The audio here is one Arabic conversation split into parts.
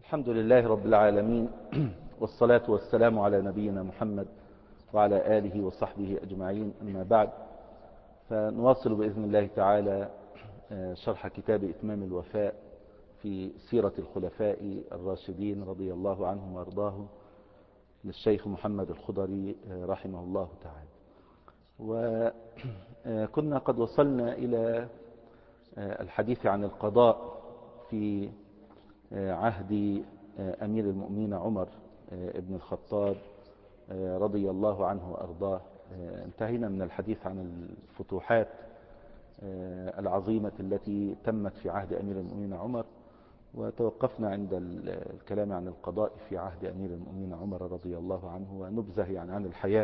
الحمد لله رب العالمين، والصلاة والسلام على نبينا محمد وعلى آله وصحبه أجمعين، أما بعد. فنواصل بإذن الله تعالى شرح كتاب إتمام الوفاء في سيرة الخلفاء الراشدين رضي الله عنهم وأرضاهم للشيخ محمد الخضري رحمه الله تعالى. وكنا قد وصلنا إلى الحديث عن القضاء في عهد أمير المؤمنين عمر ابن الخطاب رضي الله عنه وأرضاه. انتهينا من الحديث عن الفتوحات العظيمة التي تمت في عهد أمير المؤمنين عمر، وتوقفنا عند الكلام عن القضاء في عهد أمير المؤمنين عمر رضي الله عنه، ونبذه يعني عن الحياة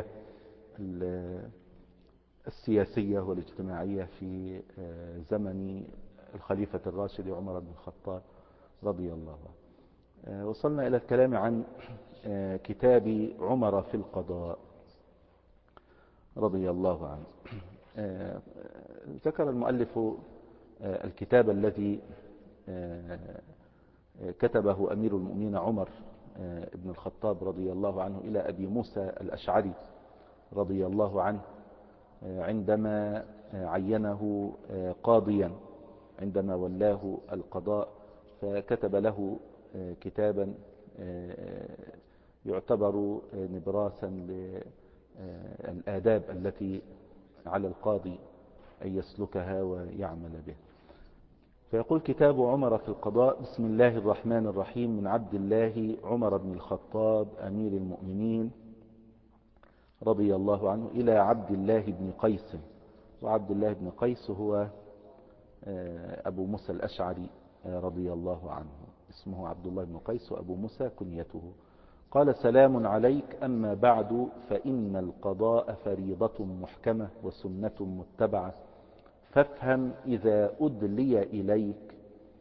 السياسية والاجتماعية في زمن الخليفة الراشد عمر بن الخطاب رضي الله عنه. وصلنا إلى الكلام عن كتاب عمر في القضاء رضي الله عنه. ذكر المؤلف الكتاب الذي كتبه أمير المؤمنين عمر ابن الخطاب رضي الله عنه إلى أبي موسى الأشعري رضي الله عنه عندما عينه قاضيا، عندما ولاه القضاء، فكتب له كتابا يعتبر نبراسا للآداب التي على القاضي أن يسلكها ويعمل بها. فيقول كتاب عمر في القضاء: بسم الله الرحمن الرحيم، من عبد الله عمر بن الخطاب أمير المؤمنين رضي الله عنه إلى عبد الله بن قيس. وعبد الله بن قيس هو أبو موسى الأشعري رضي الله عنه، اسمه عبد الله بن قيس وأبو موسى كنيته. قال: سلام عليك، أما بعد، فإن القضاء فريضة محكمة وسنة متبعة، فافهم إذا أدلي إليك،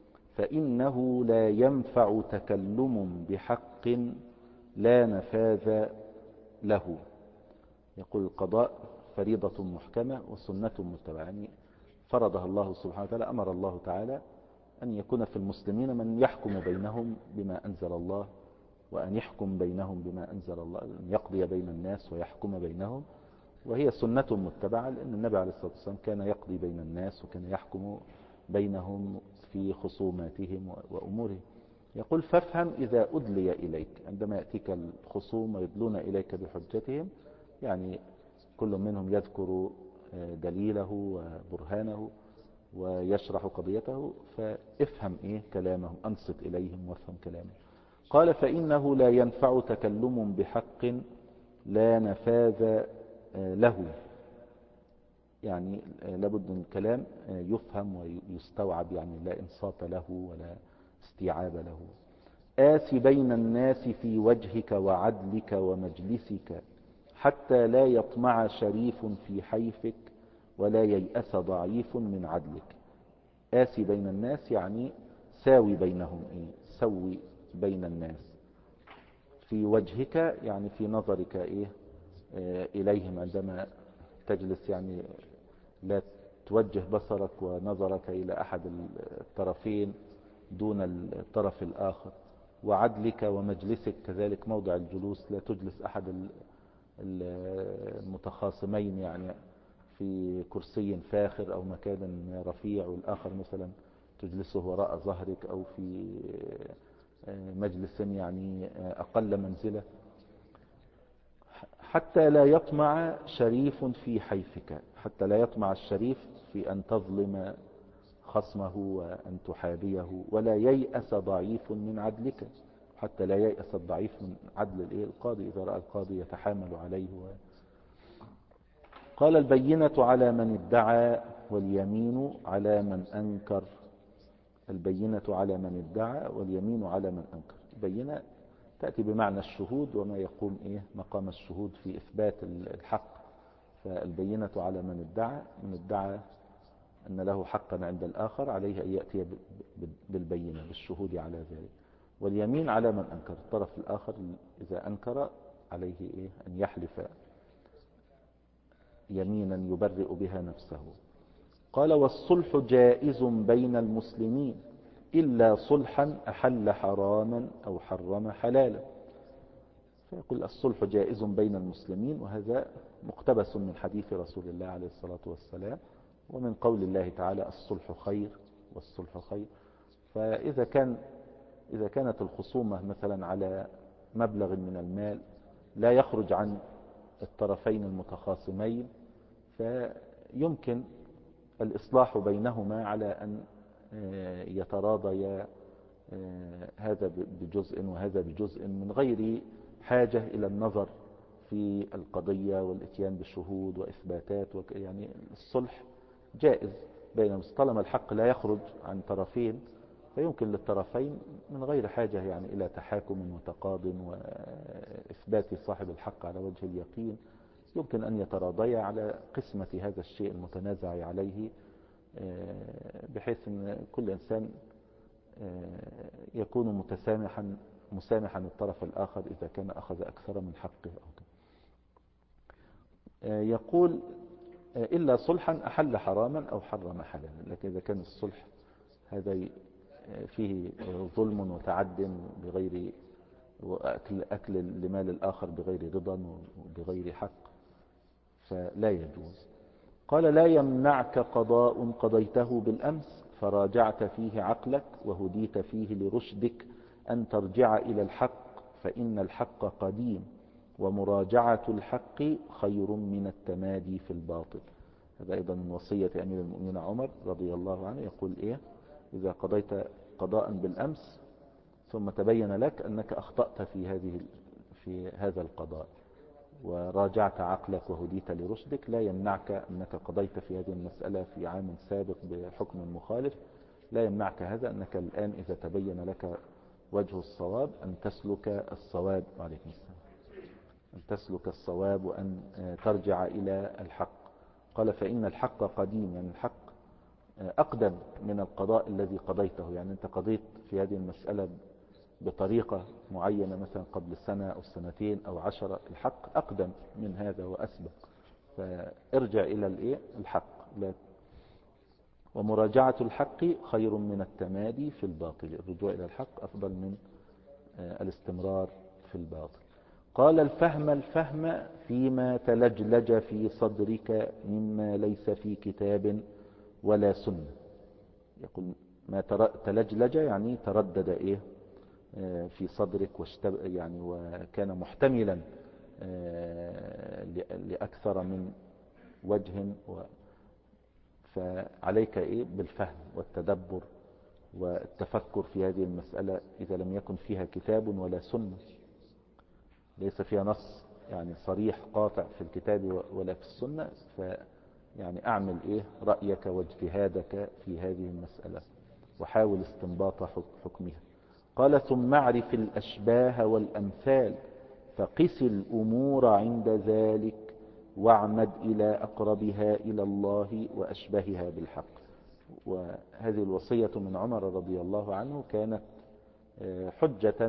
فإنه لا ينفع تكلم بحق لا نفاذ له. يقول القضاء فريضة محكمة وسنة متبعة، يعني فرضها الله سبحانه وتعالى. أمر الله تعالى أن يكون في المسلمين من يحكم بينهم بما أنزل الله، وأن يحكم بينهم بما أنزل الله، أن يقضي بين الناس ويحكم بينهم، وهي سنة متبعة، لأن النبي عليه الصلاة والسلام كان يقضي بين الناس وكان يحكم بينهم في خصوماتهم وأمورهم. يقول: فافهم إذا أدلي إليك، عندما يأتيك الخصوم ويدلون إليك بحجتهم، يعني كل منهم يذكر دليله وبرهانه ويشرح قضيته، فافهم كلامهم، أنصت إليهم وافهم كلامهم. قال: فإنه لا ينفع تكلم بحق لا نفاذ له، يعني لابد من الكلام يفهم ويستوعب، يعني لا إنصات له ولا استيعاب له. آس بين الناس في وجهك وعدلك ومجلسك، حتى لا يطمع شريف في حيفك ولا ييأس ضعيف من عدلك. آسي بين الناس يعني ساوي بينهم، سوي بين الناس. في وجهك يعني في نظرك إليهم، عندما تجلس يعني لا توجه بصرك ونظرك إلى أحد الطرفين دون الطرف الآخر. وعدلك ومجلسك كذلك، موضع الجلوس، لا تجلس أحد المتخاصمين يعني في كرسي فاخر أو مكان رفيع، والآخر مثلا تجلسه وراء ظهرك، أو في مجلس يعني أقل منزلة. حتى لا يطمع شريف في حيفك، حتى لا يطمع الشريف في أن تظلم خصمه وأن تحابيه، ولا ييأس ضعيف من عدلك، حتى لا ييأس الضعيف من عدل القاضي إذا رأى القاضي يتحامل عليه. قال: البينة على من ادعى واليمين على من أنكر. البينة على من ادعى واليمين على من أنكر. البينة تأتي بمعنى الشهود، وما يقوم مقام الشهود في إثبات الحق. فالبينة على من ادعى أن له حقا عند الآخر، عليه أن يأتي بالبينة بالشهود على ذلك. واليمين على من أنكر، الطرف الآخر إذا أنكر عليه أن يحلف يمينا يبرئ بها نفسه. قال: والصلح جائز بين المسلمين إلا صلحا أحل حراما أو حرم حلالا. فيقول الصلح جائز بين المسلمين، وهذا مقتبس من حديث رسول الله عليه الصلاة والسلام، ومن قول الله تعالى الصلح خير والصلح خير. فإذا كانت الخصومة مثلا على مبلغ من المال لا يخرج عن الطرفين المتخاصمين، فيمكن الإصلاح بينهما على أن يتراضيا هذا بجزء وهذا بجزء، من غير حاجة إلى النظر في القضية والإتيان بشهود وإثباتات يعني الصلح جائز بين طالما الحق لا يخرج عن طرفين، فيمكن للطرفين من غير حاجة يعني إلى تحاكم وتقاض وإثبات صاحب الحق على وجه اليقين، يمكن أن يتراضيا على قسمة هذا الشيء المتنازع عليه، بحيث أن كل إنسان يكون مسامحا الطرف الآخر إذا كان أخذ أكثر من حقه أو كده. يقول إلا صلحا أحل حراما أو حرم حلالا، لكن إذا كان الصلح هذا فيه ظلم وتعد بغير أكل لمال الآخر بغير رضا وبغير حق فلا يجوز. قال لا يمنعك قضاء قضيته بالأمس فراجعت فيه عقلك وهديت فيه لرشدك أن ترجع إلى الحق فإن الحق قديم ومراجعة الحق خير من التمادي في الباطل. هذا أيضا من وصية أمير المؤمنين عمر رضي الله عنه، يقول إيه؟ إذا قضيت قضاء بالأمس ثم تبين لك أنك أخطأت في هذا القضاء وراجعت عقلك وهديت لرشدك، لا يمنعك أنك قضيت في هذه المسألة في عام سابق بحكم مخالف، لا يمنعك هذا أنك الآن إذا تبين لك وجه الصواب أن تسلك الصواب، عليكم السلام، أن تسلك الصواب وأن ترجع إلى الحق. قال فإن الحق قديم، يعني الحق أقدم من القضاء الذي قضيته، يعني أنت قضيت في هذه المسألة بطريقة معينة مثلا قبل سنة أو سنتين أو 10، الحق أقدم من هذا وأسبق، فارجع إلى الحق. ومراجعة الحق خير من التمادي في الباطل، الرجوع إلى الحق أفضل من الاستمرار في الباطل. قال الفهم فيما تلجلج في صدرك مما ليس في كتاب ولا سنة. يقول ما تلجلج يعني تردد في صدرك يعني وكان محتملا لأكثر من وجه، فعليك بالفهم والتدبر والتفكر في هذه المسألة. إذا لم يكن فيها كتاب ولا سنة، ليس فيها نص يعني صريح قاطع في الكتاب ولا في السنة، يعني أعمل رأيك واجتهادك في هذه المسألة وحاول استنباط حكمها. قال ثم اعرف الأشباه والأمثال فقس الأمور عند ذلك واعمد إلى أقربها إلى الله وأشبهها بالحق. وهذه الوصية من عمر رضي الله عنه كانت حجة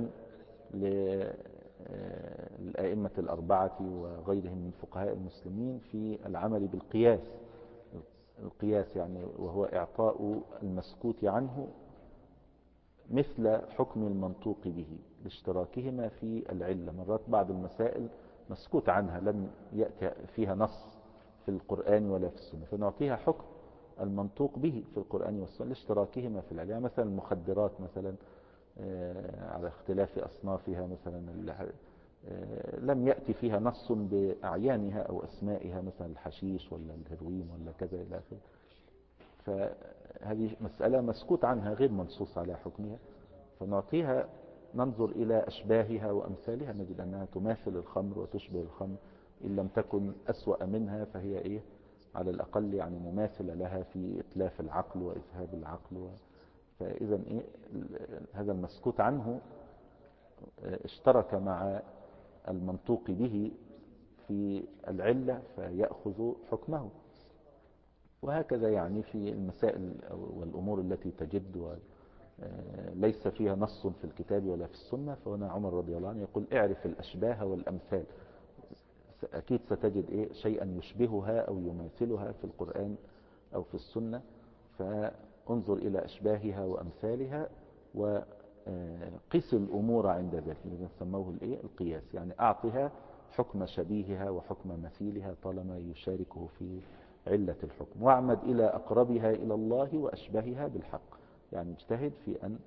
للأئمة الأربعة وغيرهم من فقهاء المسلمين في العمل بالقياس. القياس يعني وهو إعطاء المسكوت عنه مثل حكم المنطوق به لاشتراكهما في العلة. مرات بعض المسائل مسكوت عنها لم يأتي فيها نص في القرآن ولا في السنة، فنعطيها حكم المنطوق به في القرآن والسنة لاشتراكهما في العلة. يعني مثلا المخدرات مثلا على اختلاف أصنافها مثلا لم يأتي فيها نص بأعيانها أو أسمائها، مثلا الحشيش ولا الهيروين ولا كذا إلى آخره، فهذه مسألة مسكوت عنها غير منصوص على حكمها، فنعطيها ننظر إلى أشباهها وأمثالها نجد أنها تماثل الخمر وتشبه الخمر، إن لم تكن أسوأ منها فهي على الأقل يعني مماثلة لها في إتلاف العقل وإذهاب العقل. فإذا هذا المسكوت عنه اشترك مع المنطوق به في العلة فيأخذ حكمه. وهكذا يعني في المسائل والأمور التي تجد وليس فيها نص في الكتاب ولا في السنة، فهنا عمر رضي الله عنه يقول اعرف الأشباه والأمثال، أكيد ستجد شيئا يشبهها أو يماثلها في القرآن أو في السنة، انظر إلى أشباهها وأمثالها وقس الأمور عند ذلك، الذي سموه القياس، يعني أعطها حكم شبيهها وحكم مثيلها طالما يشاركه في علة الحكم، واعمد إلى أقربها إلى الله وأشبهها بالحق، يعني اجتهد في أن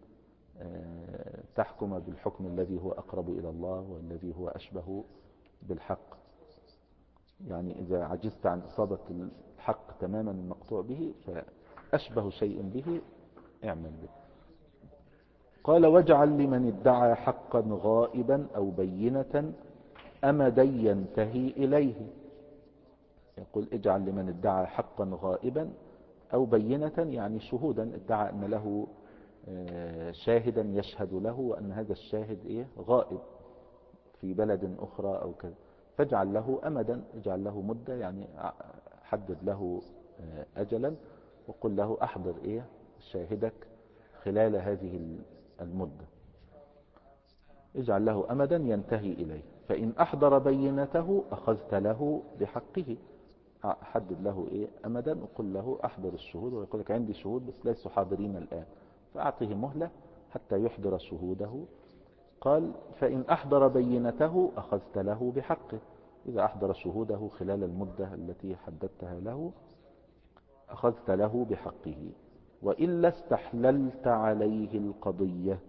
تحكم بالحكم الذي هو أقرب إلى الله والذي هو أشبه بالحق. يعني إذا عجزت عن إصابة الحق تماما المقطوع به فأشبه شيء به اعمل به. قال واجعل لمن ادعى حقا غائبا أو بينة أمدا ينتهي إليه. يقول اجعل لمن ادعى حقا غائبا أو بينة، يعني شهودا، ادعى أن له شاهدا يشهد له وأن هذا الشاهد غائب في بلد أخرى أو كذا، فاجعل له أمدا، اجعل له مدة، يعني حدد له أجلا وقل له أحضر شاهدك خلال هذه المدة، اجعل له أمدا ينتهي إليه، فإن أحضر بينته أخذت له بحقه. حدد له أمدا وقل له أحضر الشهود، ويقول لك عندي شهود بس ليسوا حاضرين الآن، فأعطيه مهلة حتى يحضر شهوده. قال فإن أحضر بينته أخذت له بحقه، إذا أحضر شهوده خلال المدة التي حددتها له أخذت له بحقه، وإلا استحللت عليه القضية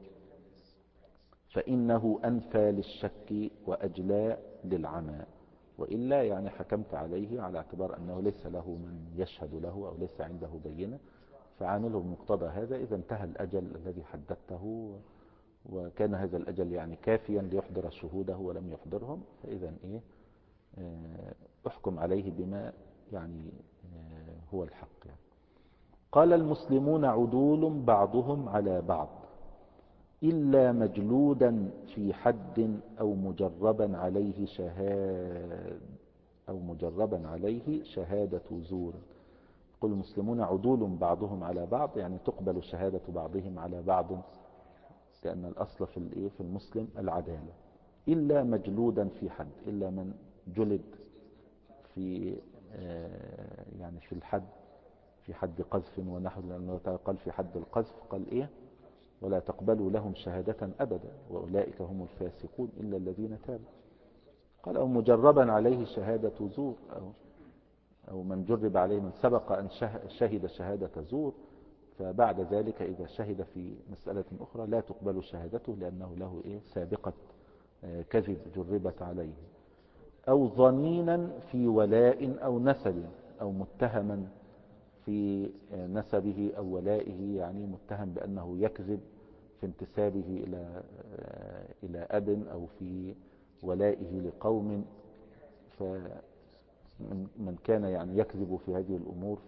فإنه أنفى للشك وأجلى للعمى. وإلا يعني حكمت عليه على اعتبار أنه ليس له من يشهد له أو ليس عنده بينة، فعامله بمقتضى هذا. إذا انتهى الأجل الذي حددته وكان هذا الأجل يعني كافيا ليحضر شهوده ولم يحضرهم، فإذا احكم عليه بما يعني هو الحق يعني. قال المسلمون عدول بعضهم على بعض إلا مجلودا في حد أو مجربا عليه شهادة زور. قل المسلمون عدول بعضهم على بعض، يعني تقبل شهادة بعضهم على بعض، لأن الأصل في المسلم العدالة. إلا مجلودا في حد، إلا من جلد في يعني في الحد، في حد قذف ونحو، لأنه قال في حد القذف قال ولا تقبلوا لهم شهادة أبدا وأولئك هم الفاسقون إلا الذين تابوا. قال أو مجربا عليه شهادة زور، أو من جرب عليه، من سبق أن شهد شهادة زور، فبعد ذلك إذا شهد في مسألة أخرى لا تقبل شهادته لأنه له سابقة كذب جربت عليه. أو ظنينا في ولاء أو نسب، أو متهما في نسبه أو ولائه، يعني متهم بأنه يكذب في انتسابه إلى أب أو في ولائه لقوم، فمن كان يعني يكذب في هذه الأمور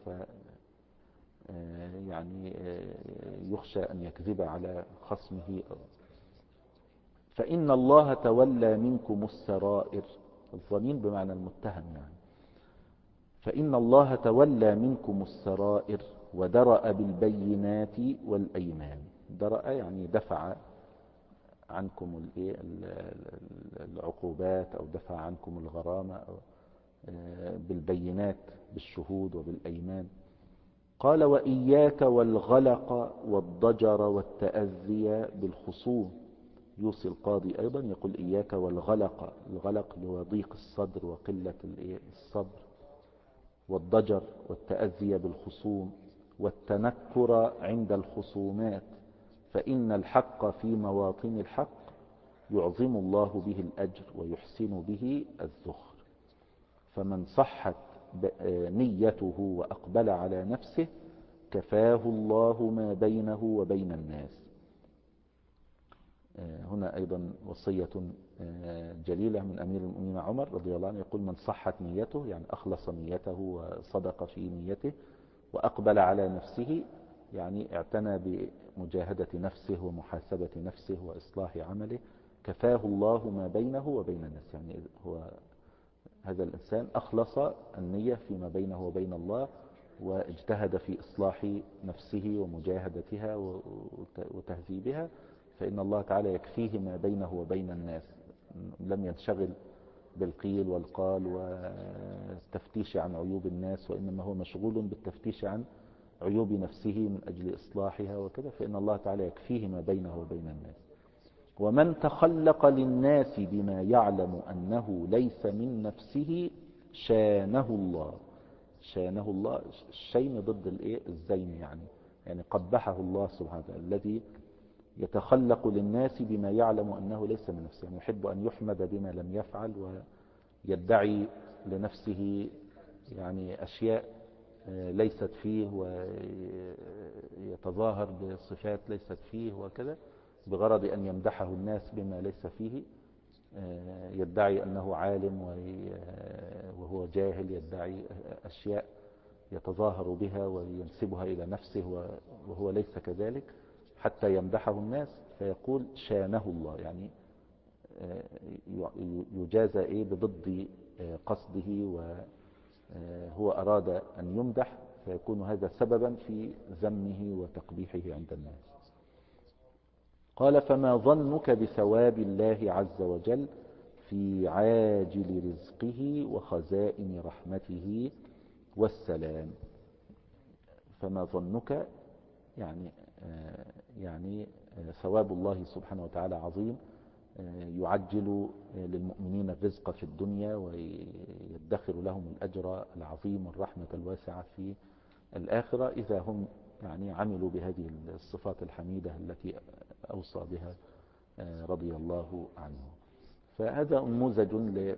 يعني يخشى أن يكذب على خصمه. فإن الله تولى منكم السرائر، الظنين بمعنى المتهم يعني. فإن الله تولى منكم السرائر ودرأ بالبينات والأيمان. درأ يعني دفع عنكم العقوبات أو دفع عنكم الغرامة بالبينات، بالشهود وبالأيمان. قال وإياك والغلق والضجر والتأذي بالخصوم. يوصي القاضي أيضا يقول إياك والغلق، الغلق هو ضيق الصدر وقلة الصبر، والضجر والتأذي بالخصوم، والتنكر عند الخصومات، فإن الحق في مواطن الحق يعظم الله به الأجر ويحسن به الذخر، فمن صحت نيته وأقبل على نفسه كفاه الله ما بينه وبين الناس. هنا أيضا وصية جليلة من أمير المؤمنين عمر رضي الله عنه، يقول من صحت نيته، يعني أخلص نيته وصدق في نيته، وأقبل على نفسه، يعني اعتنى بمجاهدة نفسه ومحاسبة نفسه وإصلاح عمله، كفاه الله ما بينه وبين الناس، يعني هو هذا الإنسان أخلص النية فيما بينه وبين الله واجتهد في إصلاح نفسه ومجاهدتها وتهذيبها، فإن الله تعالى يكفيه ما بينه وبين الناس، لم ينشغل بالقيل والقال والتفتيش عن عيوب الناس، وإنما هو مشغول بالتفتيش عن عيوب نفسه من أجل إصلاحها وكذا، فإن الله تعالى يكفيه ما بينه وبين الناس. ومن تخلق للناس بما يعلم أنه ليس من نفسه شانه الله. شانه الله، الشين ضد الزين، يعني قبحه الله سبحانه وتعالى، الذي يتخلق للناس بما يعلم أنه ليس من نفسه، يعني يحب أن يحمد بما لم يفعل، ويدعي لنفسه يعني أشياء ليست فيه، ويتظاهر بصفات ليست فيه وكذا، بغرض أن يمدحه الناس بما ليس فيه. يدعي أنه عالم وهو جاهل، يدعي أشياء يتظاهر بها وينسبها إلى نفسه وهو ليس كذلك، حتى يمدحه الناس. فيقول شانه الله، يعني يجازى بضد قصده، وهو أراد أن يمدح، فيكون هذا سببا في ذمه وتقبيحه عند الناس. قال فما ظنك بثواب الله عز وجل في عاجل رزقه وخزائن رحمته والسلام. فما ظنك يعني ثواب الله سبحانه وتعالى عظيم، يعجل للمؤمنين الرزق في الدنيا ويدخر لهم الأجر العظيم والرحمة الواسعة في الآخرة، إذا هم عملوا بهذه الصفات الحميدة التي أوصى بها رضي الله عنه. فهذا نموذج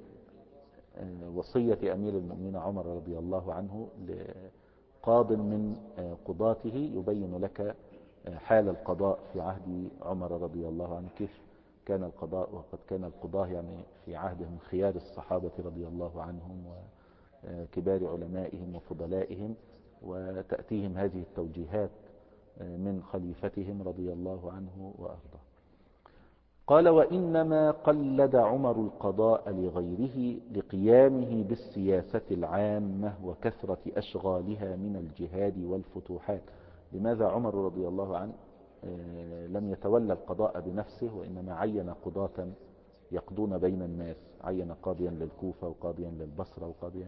لوصية أمير المؤمنين عمر رضي الله عنه لقاض من قضاته، يبين لك حال القضاء في عهد عمر رضي الله عنه، كيف كان القضاء. وقد كان القضاة في عهدهم خيار الصحابة رضي الله عنهم وكبار علمائهم وفضلائهم، وتأتيهم هذه التوجيهات من خليفتهم رضي الله عنه وأرضاه. قال وإنما قلد عمر القضاء لغيره لقيامه بالسياسة العامة وكثرة أشغالها من الجهاد والفتوحات. لماذا عمر رضي الله عنه لم يتولى القضاء بنفسه، وإنما عين قضاة يقضون بين الناس؟ عين قاضيا للكوفة وقاضيا للبصرة وقاضيا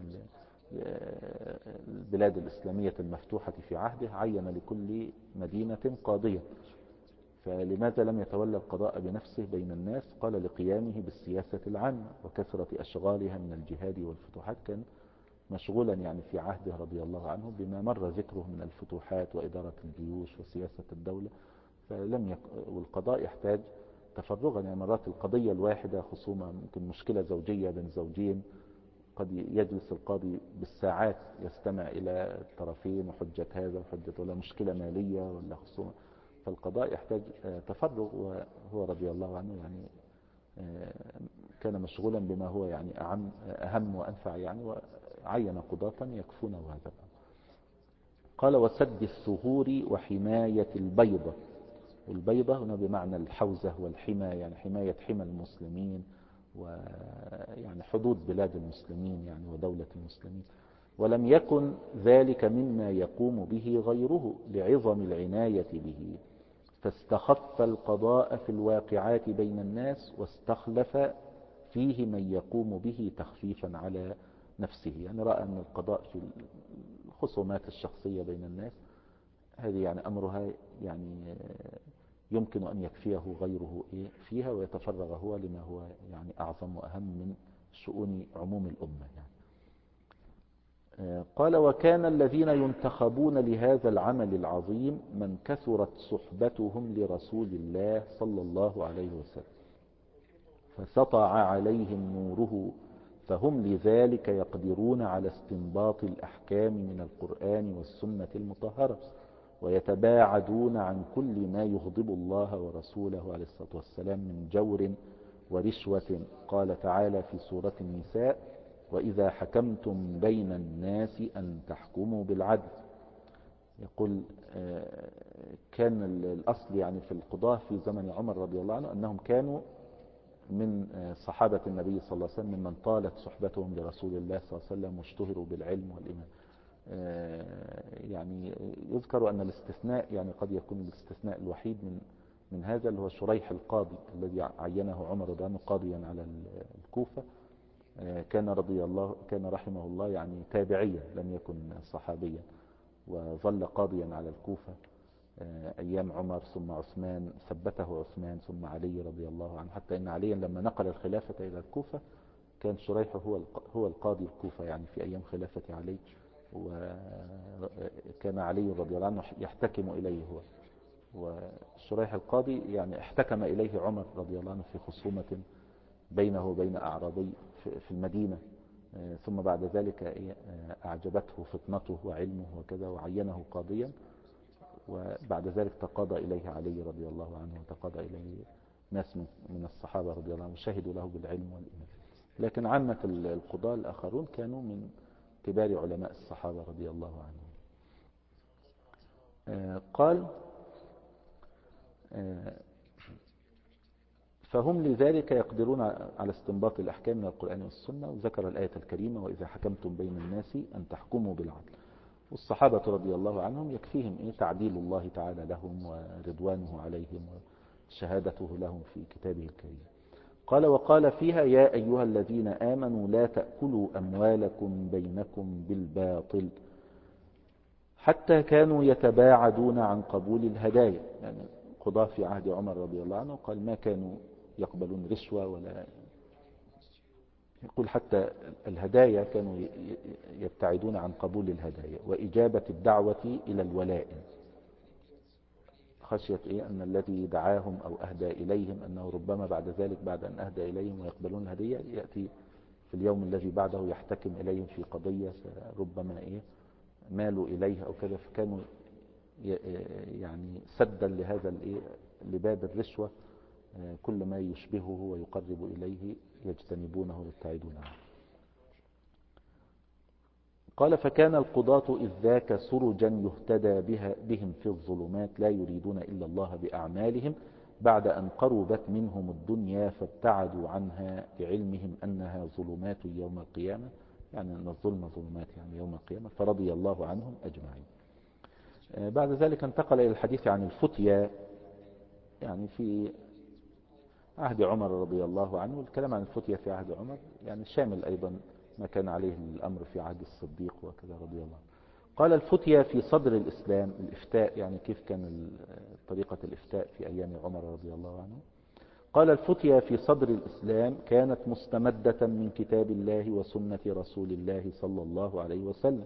للبلاد الإسلامية المفتوحة في عهده، عين لكل مدينة قاضيا. فلماذا لم يتولى القضاء بنفسه بين الناس؟ قال لقيامه بالسياسة العامة وكثرة أشغالها من الجهاد والفتوحات. كان مشغولا في عهده رضي الله عنه بما مر ذكره من الفتوحات وإدارة الجيوش وسياسة الدولة. والقضاء يحتاج تفرغا، مرات القضية الواحدة خصومة، ممكن مشكلة زوجية بين زوجين، قد يجلس القاضي بالساعات يستمع إلى الطرفين وحجة هذا وحجة، ولا مشكلة مالية ولا خصومة. فالقضاء يحتاج تفرغ، وهو رضي الله عنه كان مشغولا بما هو أهم وأنفع، وعين قضاة يكفونه هذا. قال وسد الثغور وحماية البيضة. والبيضة هنا بمعنى الحوزة والحمى، حماية حمى المسلمين حدود بلاد المسلمين ودولة المسلمين. ولم يكن ذلك مما يقوم به غيره لعظم العناية به، فاستخف القضاء في الواقعات بين الناس واستخلف فيه من يقوم به تخفيفا على نفسه. رأى أن القضاء في الخصومات الشخصية بين الناس هذه أمرها يمكن أن يكفيه غيره فيها، ويتفرغ هو لما هو أعظم وأهم من شؤون عموم الأمة. قال وكان الذين ينتخبون لهذا العمل العظيم من كثرت صحبتهم لرسول الله صلى الله عليه وسلم، فسطع عليهم نوره، فهم لذلك يقدرون على استنباط الأحكام من القرآن والسنة المطهرة، ويتباعدون عن كل ما يغضب الله ورسوله عليه الصلاة والسلام من جور ورشوة. قال تعالى في سورة النساء وإذا حكمتم بين الناس أن تحكموا بالعدل. يقول كان الأصل في القضاة في زمن عمر رضي الله عنه أنهم كانوا من صحابة النبي صلى الله عليه وسلم، ممن طالت صحبتهم لرسول الله صلى الله عليه وسلم واشتهروا بالعلم والإيمان. يذكر أن الاستثناء قد يكون الاستثناء الوحيد من هذا اللي هو شريح القاضي الذي عينه عمر رضي الله عنه قاضيا على الكوفة. كان رحمه الله تابعيا، لم يكن صحابيا. وظل قاضيا على الكوفة أيام عمر ثم عثمان، ثبته عثمان ثم علي رضي الله عنه، حتى إن عليا لما نقل الخلافة إلى الكوفة كان شريح هو القاضي الكوفة يعني في أيام خلافة علي، وكان علي رضي الله عنه يحتكم إليه هو، وشريح القاضي يعني احتكم إليه عمر رضي الله عنه في خصومة بينه وبين أعرابي في المدينة، ثم بعد ذلك أعجبته فطنته وعلمه وكذا وعينه قاضيا، وبعد ذلك تقاضى إليه علي رضي الله عنه وتقاضى إليه ناس من الصحابة رضي الله عنهم شهدوا له بالعلم والإيمان. لكن عامة القضاة الآخرون كانوا من كبار علماء الصحابة رضي الله عنهم. قال فهم لذلك يقدرون على استنباط الأحكام من القرآن والسنة، وذكر الآية الكريمة وإذا حكمتم بين الناس أن تحكموا بالعدل. والصحابة رضي الله عنهم يكفيهم تعديل الله تعالى لهم ورضوانه عليهم وشهادته لهم في كتابه الكريم. قال وقال فيها يا أيها الذين آمنوا لا تأكلوا أموالكم بينكم بالباطل حتى كانوا يتباعدون عن قبول الهدايا. يعني قضاة في عهد عمر رضي الله عنه قال ما كانوا يقبلون رشوة ولا يقول حتى الهدايا كانوا يبتعدون عن قبول الهدايا وإجابة الدعوة إلى الولاء، خشية أن الذي دعاهم أو أهدى إليهم أنه ربما بعد ذلك بعد أن أهدى إليهم ويقبلون الهدية يأتي في اليوم الذي بعده يحتكم إليهم في قضية فربما مالوا إليها أو كذا، فكانوا يعني سدا لهذا لباب الرشوة كل ما يشبهه ويقرب إليه يجتنبونه ويبتعدون عنه. قال فكان القضاة إذ ذاك سرجا يهتدى بهم في الظلمات لا يريدون إلا الله بأعمالهم بعد أن قربت منهم الدنيا فابتعدوا عنها بعلمهم أنها ظلمات يوم القيامة، يعني أن الظلم ظلمات يعني يوم القيامة، فرضي الله عنهم أجمعين. بعد ذلك انتقل إلى الحديث عن الفتية يعني في عهد عمر رضي الله عنه. الكلام عن الفتية في عهد عمر يعني شامل أيضا ما كان عليه الأمر في عهد الصديق وكذا رضي الله عنه. قال الفتية في صدر الإسلام، الإفتاء يعني كيف كان طريقة الإفتاء في أيام عمر رضي الله عنه. قال الفتية في صدر الإسلام كانت مستمدة من كتاب الله وسنة رسول الله صلى الله عليه وسلم،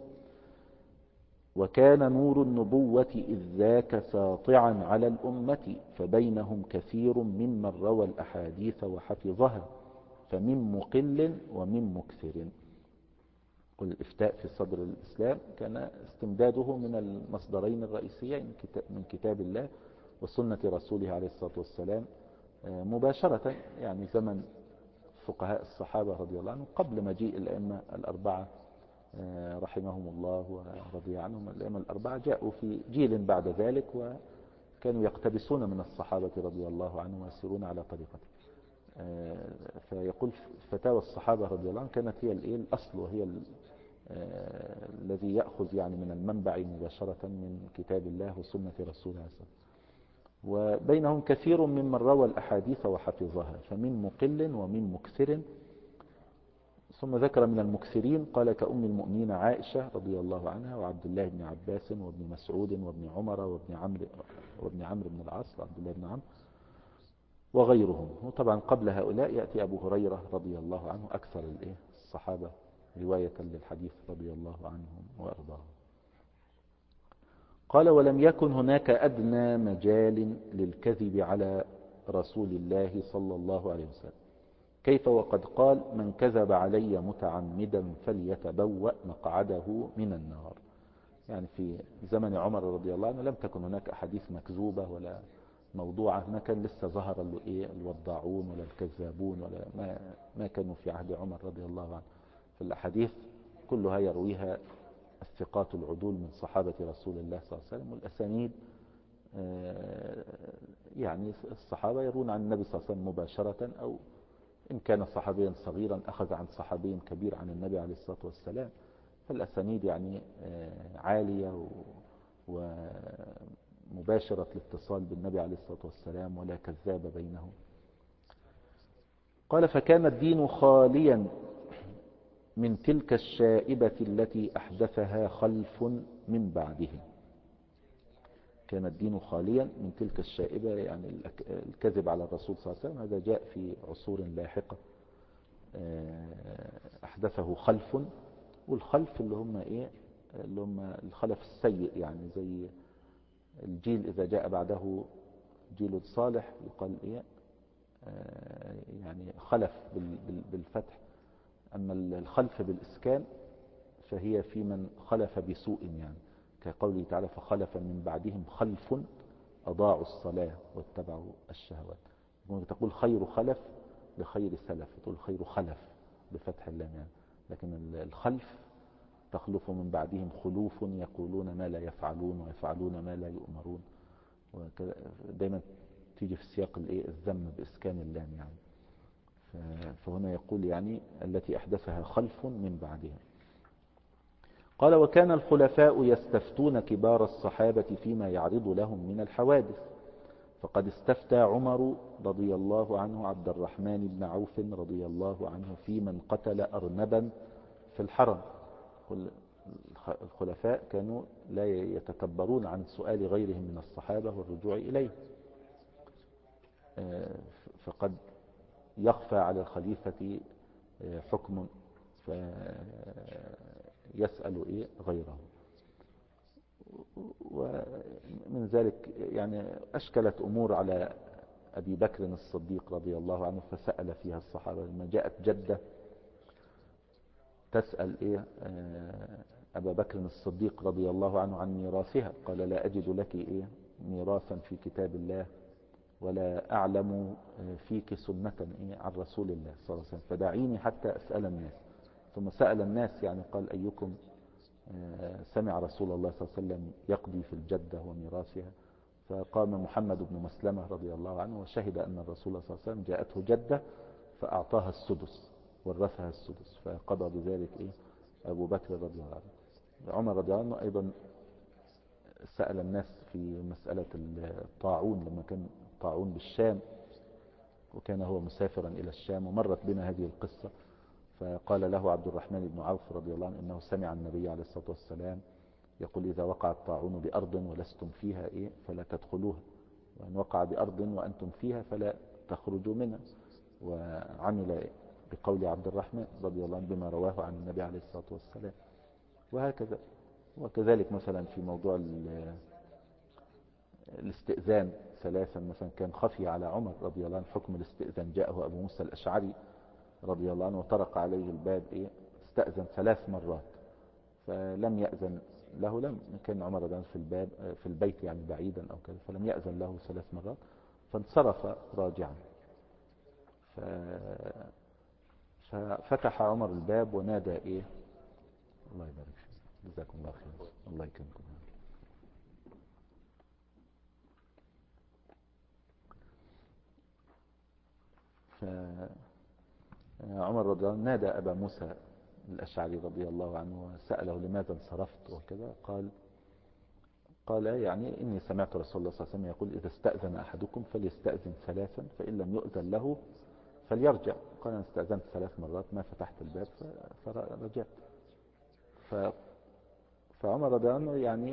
وكان نور النبوة إذ ذاك ساطعا على الأمة فبينهم كثير ممن روى الأحاديث وحفظها فمن مقل ومن مكثر. قل الإفتاء في صدر الإسلام كان استمداده من المصدرين الرئيسيين من كتاب الله وسنة رسوله عليه الصلاة والسلام مباشرة، يعني زمن فقهاء الصحابة رضي الله عنهم قبل مجيء الأئمة الأربعة رحمهم الله ورضي عنهم. الأئمة الأربعة جاءوا في جيل بعد ذلك وكانوا يقتبسون من الصحابة رضي الله عنهم ويسيرون على طريقته. فيقول فتاوى الصحابة رضي الله عنهم كانت هي الأصل وهي الذي يأخذ يعني من المنبع مباشرة من كتاب الله وسنة رسوله، وبينهم كثير ممن روى الأحاديث وحفظها فمن مقل ومن مكثر. ثم ذكر من المكثرين قال كأم المؤمنين عائشة رضي الله عنها وعبد الله بن عباس وابن مسعود وابن عمر وابن عمرو بن العاص وعبد الله بن عمرو وغيرهم. وطبعا قبل هؤلاء يأتي أبو هريرة رضي الله عنه أكثر الصحابة رواية للحديث رضي الله عنهم وأرضاهم. قال ولم يكن هناك أدنى مجال للكذب على رسول الله صلى الله عليه وسلم، كيف وقد قال من كذب علي متعمدا فليتبوأ مقعده من النار. يعني في زمن عمر رضي الله عنه لم تكن هناك أحاديث مكذوبة ولا موضوعة، ما كان لسه ظهر الوضاعون ولا الكذابون ولا ما كانوا في عهد عمر رضي الله عنه. فالأحاديث كلها يرويها الثقات العدول من صحابة رسول الله صلى الله عليه وسلم، والأسانيد يعني الصحابة يرون عن النبي صلى الله عليه وسلم مباشرة، أو إن كان صحابيا صغيرا أخذ عن صحابي كبير عن النبي عليه الصلاة والسلام. فالأسانيد يعني عالية ومباشرة الاتصال بالنبي عليه الصلاة والسلام ولا كذاب بينهم. قال فكان الدين خاليا من تلك الشائبة التي أحدثها خلف من بعدهم. كان الدين خاليا من تلك الشائبة، يعني الكذب على الرسول صلى الله عليه وسلم، هذا جاء في عصور لاحقة أحدثه خلف. والخلف اللي هم إيه؟ اللي هم الخلف السيء، يعني زي الجيل إذا جاء بعده جيل صالح يقال إيه؟ يعني خلف بالفتح. أما الخلف بالإسكان فهي في من خلف بسوء، يعني كقوله تعالى فخلف من بعدهم خلف أضاعوا الصلاة واتبعوا الشهوات. ممكن تقول خير خلف بخير سلف، تقول خير خلف بفتح اللام يعني. لكن الخلف تخلف من بعدهم خلوف يقولون ما لا يفعلون ويفعلون ما لا يؤمرون، دايما تيجي في سياق الذم بإسكان اللام يعني. فهنا يقول يعني التي أحدثها خلف من بعدهم. قال وكان الخلفاء يستفتون كبار الصحابة فيما يعرض لهم من الحوادث، فقد استفتى عمر رضي الله عنه عبد الرحمن بن عوف رضي الله عنه في من قتل أرنبا في الحرم. الخلفاء كانوا لا يتكبرون عن سؤال غيرهم من الصحابة والرجوع إليه، فقد يخفى على الخليفة حكم فيسأل غيره. ومن ذلك يعني أشكلت أمور على أبي بكر الصديق رضي الله عنه، فسأل فيها الصحابة لما جاءت جدة تسأل أبا بكر الصديق رضي الله عنه عن ميراثها، قال لا أجد لك ميراثا في كتاب الله ولا أعلم فيك سنة عن رسول الله صلى الله عليه وسلم، فدعيني حتى أسأل الناس. ثم سأل الناس يعني قال أيكم سمع رسول الله صلى الله عليه وسلم يقضي في الجدة وميراثها؟ فقام محمد بن مسلمة رضي الله عنه وشهد أن الرسول صلى الله عليه وسلم جاءته جدة فأعطاها السدس، ورثها السدس، فقضى بذلك أبو بكر رضي الله عنه. عمر رضي الله عنه أيضا سأل الناس في مسألة الطاعون، لما كان طاعون بالشام وكان هو مسافرا إلى الشام، ومرت بنا هذه القصة، فقال له عبد الرحمن بن عوف رضي الله عنه إنه سمع النبي عليه الصلاة والسلام يقول إذا وقع الطاعون بأرض ولستم فيها فلا تدخلوها، وإن وقع بأرض وأنتم فيها فلا تخرجوا منها. وعمل بقول عبد الرحمن رضي الله عنه بما رواه عن النبي عليه الصلاة والسلام. وهكذا. وكذلك مثلا في موضوع الاستئذان ثلاثا، مثلا كان خفي على عمر رضي الله عنه حكم الاستئذان، جاءه أبو موسى الأشعري رضي الله عنه وطرق عليه الباب استأذن 3 مرات فلم يأذن له. لم كان عمر رضي الله عنه في البيت يعني بعيدا أو كذا، فلم يأذن له 3 مرات فانصرف راجعا. ففتح عمر الباب ونادى الله يبارك فيك، جزاكم الله خير، الله يكرمكم. عمر رضي الله عنه نادى أبا موسى الأشعري رضي الله عنه وسأله لماذا انصرفت وكذا. قال يعني إني سمعت رسول الله صلى الله عليه وسلم يقول إذا استأذن أحدكم فليستأذن 3 فإن لم يؤذن له فليرجع. قال أنا استأذنت 3 مرات ما فتحت الباب فرجعت. فعمر رضي الله عنه يعني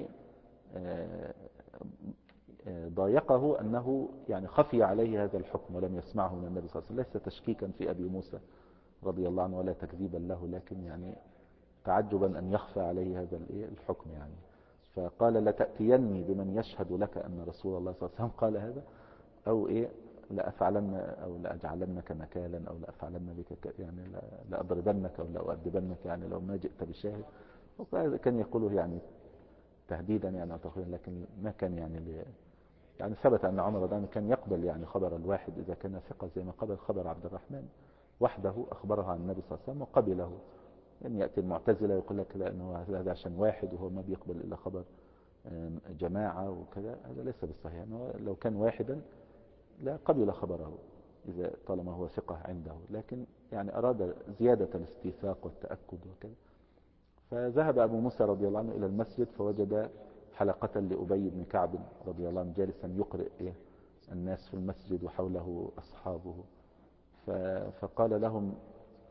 ضايقه أنه يعني خفي عليه هذا الحكم ولم يسمعه من النبي صلى الله عليه وسلم، ليس تشكيكا في أبي موسى رضي الله عنه ولا تكذيبا له، لكن يعني تعجبا أن يخفى عليه هذا الحكم يعني. فقال لتأتيني بمن يشهد لك أن رسول الله صلى الله عليه وسلم قال هذا، أو لأفعلن أو لأجعلنك نكالا أو لأفعلن بك يعني لأضربنك أو لأؤدبنك يعني لو ما جئت بشاهد. وهذا كان يقوله يعني تهديدا يعني أو تخويفا، لكن ما كان يعني ثبت أن عمر رضي الله كان يقبل يعني خبر الواحد إذا كان ثقة، زي ما قبل خبر عبد الرحمن وحده أخبره عن النبي صلى الله عليه وسلم وقبله. يعني يأتي المعتزلة يقول لك لا أنه هذا عشان واحد وهو ما بيقبل إلا خبر جماعة وكذا، هذا ليس بالصحيح. لو كان واحدا لا قبل خبره إذا طالما هو ثقة عنده، لكن يعني أراد زيادة الاستيثاق والتأكد وكذا. فذهب أبو موسى رضي الله عنه إلى المسجد فوجد حلقة لأبي بن كعب رضي الله عنه جالسا يقرئ الناس في المسجد وحوله أصحابه. فقال لهم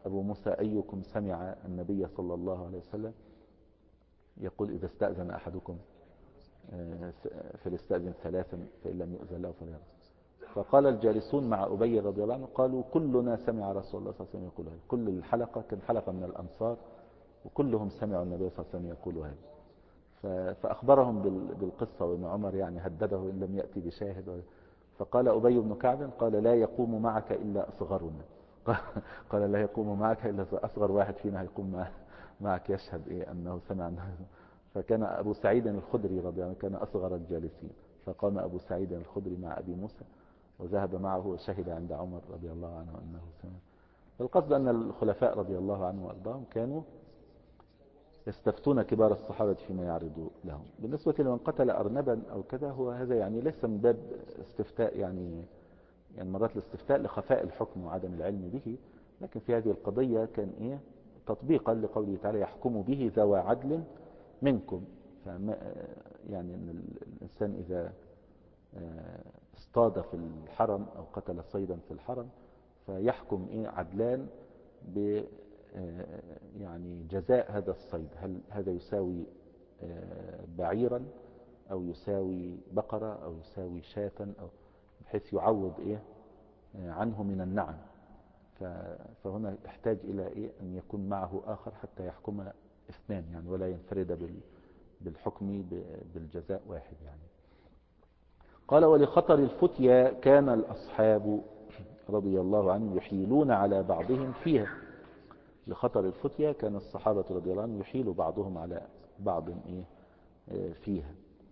أبو موسى أيكم سمع النبي صلى الله عليه وسلم يقول إذا استأذن أحدكم فليستأذن ثلاثا فإن لم يؤذن له فليرجع. فقال الجالسون مع أبي رضي الله عنه قالوا كلنا سمع رسول الله صلى الله عليه وسلم يقول هذا. كل الحلقة كان حلقة من الأنصار وكلهم سمعوا النبي صلى الله عليه وسلم يقول هذا. فأخبرهم بالقصة، وإن عمر يعني هدده إن لم يأتي بشاهد. فقال أبي بن كعب قال لا يقوم معك إلا أصغرنا. قال لا يقوم معك إلا أصغر واحد فينا هيقوم معك يشهد أنه سمع النبي. فكان أبو سعيد الخدري رضي الله عنه كان أصغر الجالسين، فقام أبو سعيد الخدري مع أبي موسى وذهب معه وشهد عند عمر رضي الله عنه أنه سمع. القصد أن الخلفاء رضي الله عنهم وأرضاهم كانوا يستفتون كبار الصحابة فيما يعرض لهم. بالنسبة لمن قتل أرنبا أو كذا، هو هذا يعني ليس من باب استفتاء، يعني مرات الاستفتاء لخفاء الحكم وعدم العلم به، لكن في هذه القضية كان تطبيقا لقوله تعالى يحكم به ذوى عدل منكم. يعني أن الإنسان إذا اصطاد في الحرم أو قتل صيدا في الحرم فيحكم عدلان ب يعني جزاء هذا الصيد، هل هذا يساوي بعيرا أو يساوي بقرة أو يساوي شاة، أو بحيث يعوض عنه من النعم. فهنا يحتاج إلى أن يكون معه آخر حتى يحكم اثنان، يعني ولا ينفرد بالحكم بالجزاء واحد يعني. قال ولخطر الفتيا كان الأصحاب رضي الله عنهم يحيلون على بعضهم فيها. لخطر الفتيا كان الصحابة رضي الله عنهم يحيل بعضهم على بعض فيها.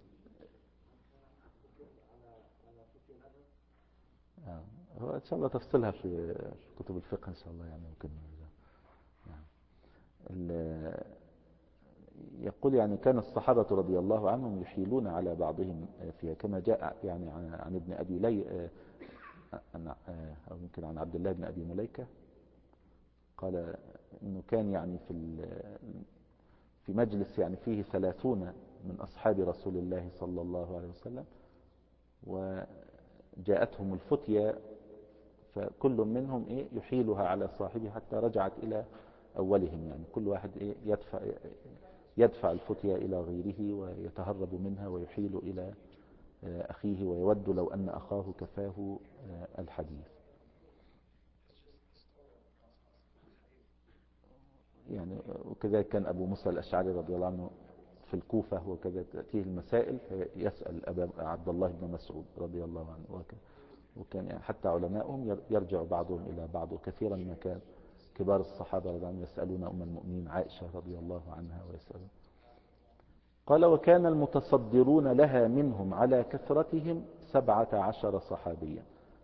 هو إن شاء الله تفصلها في كتب الفقه إن شاء الله يعني ممكن. يقول يعني كان الصحابة رضي الله عنهم يحيلون على بعضهم فيها، كما جاء يعني عن ابن أبي لي أو يمكن عن عبد الله بن أبي مليكة قال إنه كان يعني في مجلس يعني فيه 30 من أصحاب رسول الله صلى الله عليه وسلم، وجاءتهم الفتية فكل منهم يحيلها على صاحبه حتى رجعت إلى أولهم، يعني كل واحد يدفع الفتية إلى غيره ويتهرب منها ويحيل إلى أخيه ويود لو أن أخاه كفاه الحديث. يعني وكذلك كان أبو موسى الأشعري رضي الله عنه في الكوفة، وكذا تأتيه المسائل فيسأل أبا عبد الله بن مسعود رضي الله عنه، وكان يعني حتى علماءهم يرجع بعضهم إلى بعض، وكثيرا ما كان كبار الصحابة رضي الله عنهم يسألون أم المؤمنين عائشة رضي الله عنها ويسألون. قال وكان المتصدرون لها منهم على كثرتهم 17 صحابيا.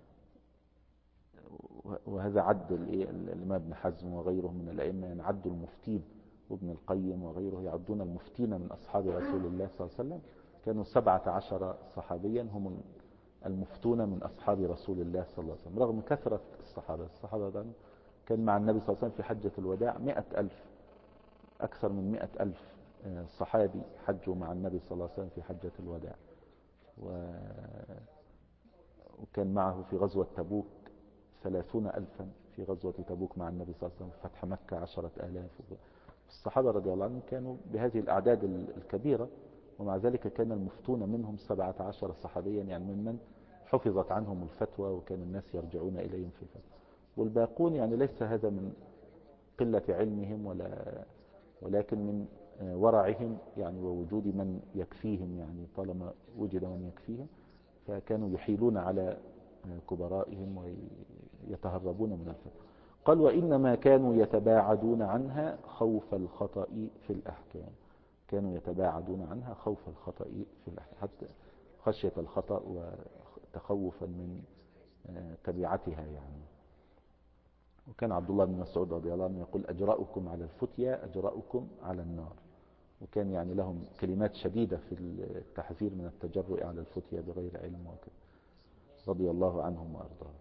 وهذا عد الإمام ابن حزم وغيره من الأئمة، يعني عدوا المفتين، وابن القيم وغيره يعدون المفتين من أصحاب رسول الله صلى الله عليه وسلم كانوا 17 صحابيا هم المفتون من أصحاب رسول الله صلى الله عليه وسلم، رغم كثرة الصحابة كان مع النبي صلى الله عليه وسلم في حجة الوداع 100,000، أكثر من 100,000 صحابي حجوا مع النبي صلى الله عليه وسلم في حجة الوداع. وكان معه في غزوة تبوك 30,000 في غزوة تبوك مع النبي صلى الله عليه وسلم، فتح مكة 10,000. الصحابة رضي الله عنهم كانوا بهذه الأعداد الكبيرة، ومع ذلك كان المفتون منهم 17 صحابيا، يعني ممن حفظت عنهم الفتوى وكان الناس يرجعون إليهم في الفتوى. والباقون يعني ليس هذا من قلة علمهم ولكن من ورعهم، يعني ووجود من يكفيهم، يعني طالما وجد من يكفيهم فكانوا يحيلون على كبرائهم ويتهربون من الفتوى. قال وإنما كانوا يتباعدون عنها خوف الخطأ في الأحكام. كانوا يتباعدون عنها خوف الخطأ في الأحكام، حتى خشية الخطأ وتخوفا من تبعتها يعني. وكان عبد الله بن مسعود رضي الله عنه يقول أجرأكم على الفتيا أجرأكم على النار. وكان يعني لهم كلمات شديدة في التحذير من التجرؤ على الفتيا بغير علم وكذا، رضي الله عنهم وأرضاهم.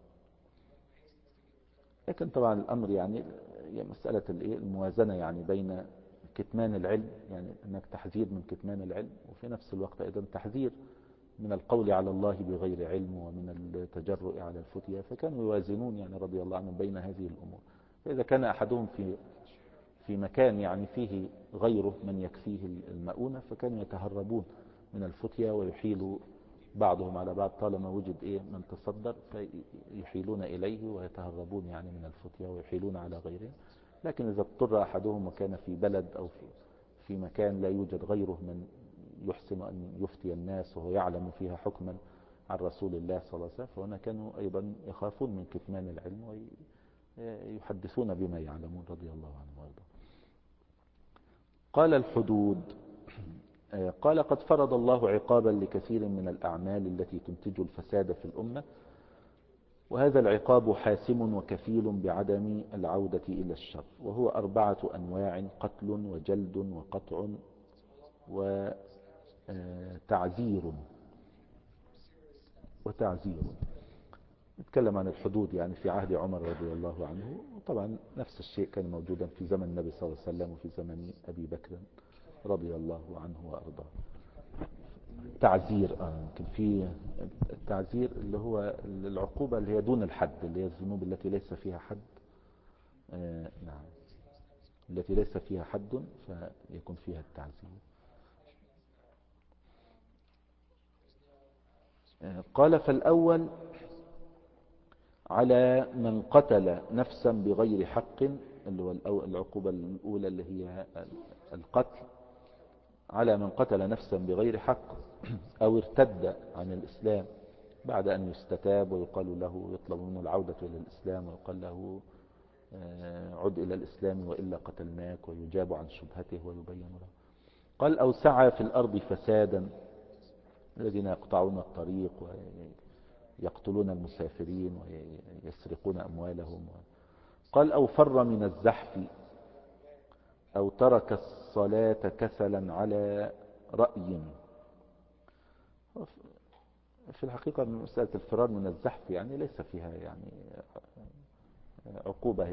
لكن طبعا الأمر يعني مسألة الموازنة يعني بين كتمان العلم، يعني أنك تحذير من كتمان العلم، وفي نفس الوقت أيضا تحذير من القول على الله بغير علم ومن التجرؤ على الفتيا، فكانوا يوازنون يعني رضي الله عنهم بين هذه الأمور. فإذا كان أحدهم في مكان يعني فيه غيره من يكفيه المؤونة، فكانوا يتهربون من الفتية ويحيلوا بعضهم على بعض طالما وجد من تصدر، فيحيلون إليه ويتهربون يعني من الفتية ويحيلون على غيرهم. لكن إذا اضطر أحدهم وكان في بلد أو في مكان لا يوجد غيره من يحسن أن يفتي الناس وهو يعلم فيها حكما عن رسول الله صلى الله عليه وسلم، فهنا كانوا أيضا يخافون من كتمان العلم ويحدثون بما يعلمون رضي الله عنهم وارضاهم. قال الحدود. قال قد فرض الله عقابا لكثير من الأعمال التي تنتج الفساد في الأمة، وهذا العقاب حاسم وكفيل بعدم العودة إلى الشر، وهو 4 أنواع: قتل وجلد وقطع وتعزير. نتكلم عن الحدود يعني في عهد عمر رضي الله عنه، وطبعا نفس الشيء كان موجودا في زمن النبي صلى الله عليه وسلم وفي زمن أبي بكر رضي الله عنه وأرضاه. تعزير يمكن في التعزير اللي هو العقوبة اللي هي دون الحد، اللي هي الذنوب التي ليس فيها حد. نعم، التي ليس فيها حد فيكون فيها التعزير. قال فالأول على من قتل نفسا بغير حق، اللي هو العقوبة الأولى اللي هي القتل، على من قتل نفسا بغير حق أو ارتد عن الإسلام بعد أن يستتاب ويقال له، يطلب منه العودة إلى الإسلام ويقال له عد إلى الإسلام وإلا قتلناك، ويجاب عن شبهته ويبين له. قال أو سعى في الأرض فسادا، الذين يقطعون الطريق ويقتلون المسافرين ويسرقون أموالهم. قال أو فر من الزحف، أو ترك الصلاة كسلا على رأي. في الحقيقة مسألة الفرار من الزحف يعني ليس فيها يعني عقوبة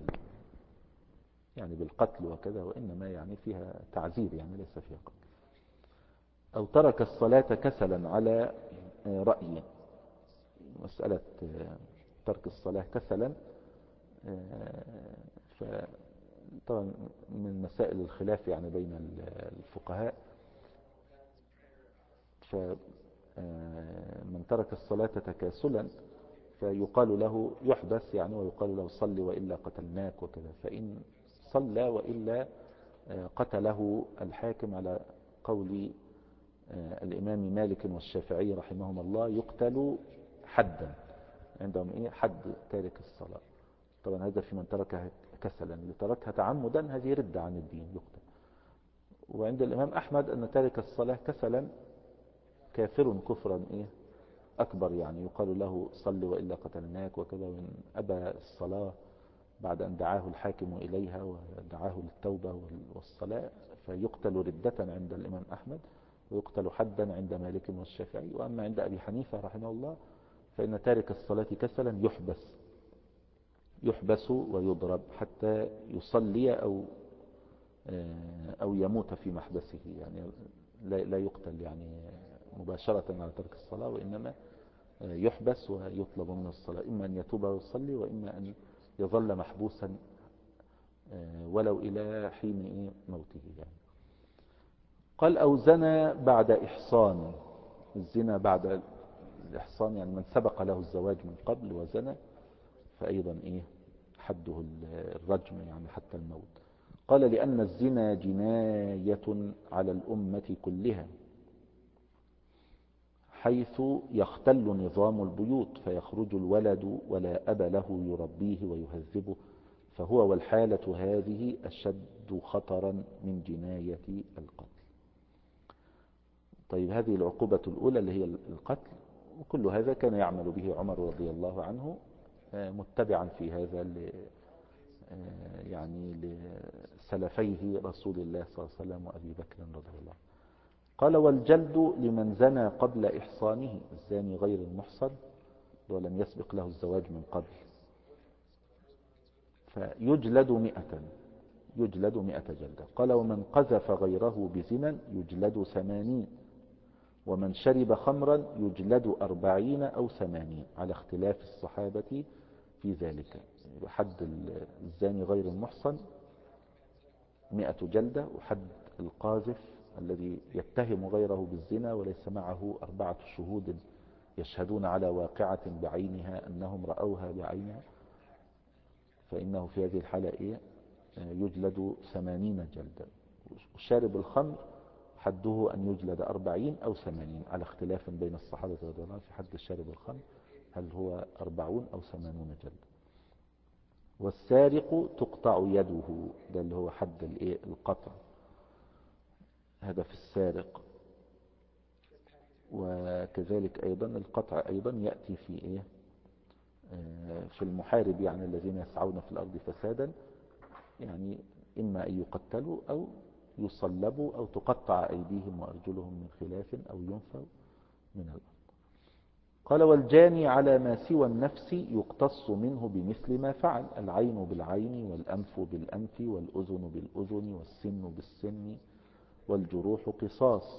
يعني بالقتل وكذا، وإنما يعني فيها تعزير، يعني ليس فيها قتل. أو ترك الصلاة كسلا على رأي. مسألة ترك الصلاة كسلا طبعا من مسائل الخلاف يعني بين الفقهاء. فمن ترك الصلاة تكاسلا فيقال له يحبس يعني، ويقال له صل وإلا قتلناك وكذا. فإن صلى وإلا قتله الحاكم على قول الإمام مالك والشافعي رحمهم الله، يقتل حدا عندهم حد تارك الصلاة. طبعا هذا في من تركها كسلا، اللي تركها تعمدا هذه ردة عن الدين يقتل. وعند الإمام أحمد أن تارك الصلاة كسلا كافر كفرا أكبر، يعني يقال له صل وإلا قتلناك وكذا. وإن أبى الصلاة بعد أن دعاه الحاكم إليها ودعاه للتوبة والصلاة فيقتل ردة عند الإمام أحمد، ويقتل حدا عند مالك والشافعي. وأما عند أبي حنيفة رحمه الله فإن تارك الصلاة كسلا يحبس ويضرب حتى يصلي أو يموت في محبسه، يعني لا يقتل يعني مباشرة على ترك الصلاة، وإنما يحبس ويطلب منه الصلاة، إما أن يتوب ويصلي، وإما أن يظل محبوسا ولو إلى حين موته يعني. قال أو زنى بعد إحصان. الزنا بعد الإحصان يعني من سبق له الزواج من قبل وزنى، فأيضا حده الرجم يعني حتى الموت. قال لأن الزنا جناية على الأمة كلها، حيث يختل نظام البيوت فيخرج الولد ولا أب له يربيه ويهذبه، فهو والحالة هذه أشد خطرا من جناية القتل. طيب هذه العقوبة الأولى اللي هي القتل، وكل هذا كان يعمل به عمر رضي الله عنه متبعا في هذا يعني لسلفيه رسول الله صلى الله عليه وسلم وأبي بكر رضي الله عنه. قال والجلد لمن زنى قبل إحصانه، الزاني غير المحصن ولم يسبق له الزواج من قبل، فيجلد 100 جلدة. قال ومن قذف غيره بزنا يجلد 80، ومن شرب خمرا يجلد 40 أو 80 على اختلاف الصحابة في ذلك. حد الزاني غير المحصن 100 جلدة، وحد القاذف الذي يتهم غيره بالزنا وليس معه 4 شهود يشهدون على واقعة بعينها أنهم رأوها بعينها، فإنه في هذه الحالة يجلد 80 جلدة. وشارب الخمر حده أن يجلد 40 أو 80 على اختلاف بين الصحابة رضي الله عنهم في حد الشارب الخمر، هل هو 40 أو 80 جلدة. والسارق تقطع يده، ده اللي هو حد القطع، هذا في السارق. وكذلك أيضا القطع أيضا يأتي في المحارب، يعني الذين يسعون في الأرض فسادا، يعني إما أن يقتلوا أو يصلبوا أو تقطع أيديهم وأرجلهم من خلاف أو ينفوا من الأرض. قال: والجاني على ما سوى النفس يقتص منه بمثل ما فعل، العين بالعين والأنف بالأنف والأذن بالأذن والسن بالسن والجروح قصاص.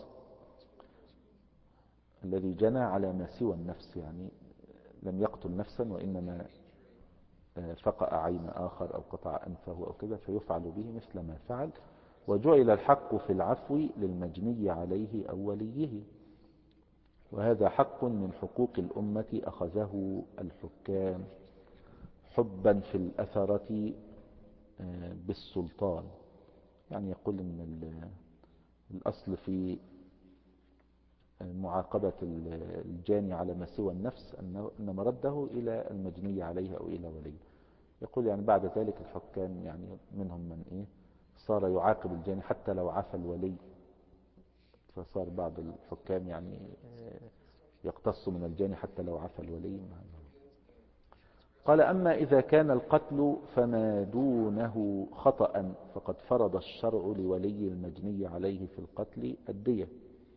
الذي جنى على ما سوى النفس يعني لم يقتل نفسا وإنما فقأ عين آخر أو قطع أنفه أو كذا، فيفعل به مثل ما فعل. وجعل الحق في العفو للمجني عليه أو وليه، وهذا حق من حقوق الأمة أخذه الحكام حبا في الأثرة بالسلطان. يعني يقول إن الأصل في معاقبة الجاني على ما سوى النفس أن مرده إلى المجني عليه أو إلى وليه. يقول يعني بعد ذلك الحكام يعني منهم من صار يعاقب الجاني حتى لو عفى الولي، فصار بعض الحكام يعني يقتص من الجاني حتى لو عفى الولي. قال: أما إذا كان القتل فما دونه خطأ فقد فرض الشرع لولي المجني عليه في القتل الدية.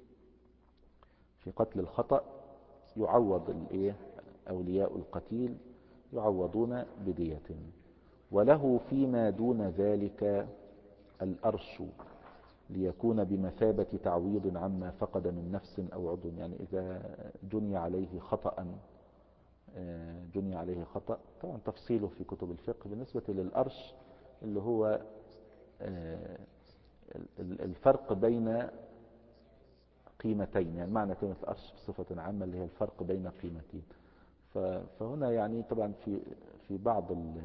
في قتل الخطأ يعوض أولياء القتيل يعوضون بدية، وله فيما دون ذلك الأرش ليكون بمثابة تعويض عما فقد من نفس أو عضو. يعني إذا جني عليه خطأ، طبعا تفصيله في كتب الفقه. بالنسبة للأرش اللي هو الفرق بين قيمتين، يعني معنى كلمة الأرش بصفة عامة اللي هي الفرق بين قيمتين. فهنا يعني طبعا في بعض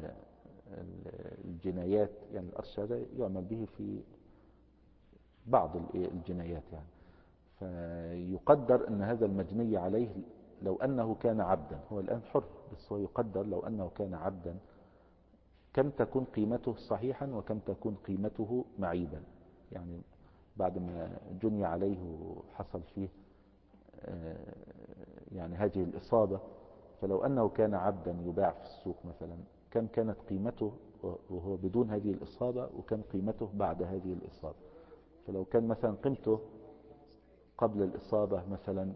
الجنايات يعني الأرش هذا يعمل به في بعض الجنايات يعني. فيقدر أن هذا المجني عليه لو أنه كان عبدا، هو الآن حر، بس هو يقدر لو أنه كان عبدا كم تكون قيمته صحيحا وكم تكون قيمته معيبا. يعني بعد ما جني عليه وحصل فيه يعني هذه الإصابة، فلو أنه كان عبدا يباع في السوق مثلا كم كانت قيمته وهو بدون هذه الإصابة وكم قيمته بعد هذه الإصابة. فلو كان مثلا قيمته قبل الإصابة مثلا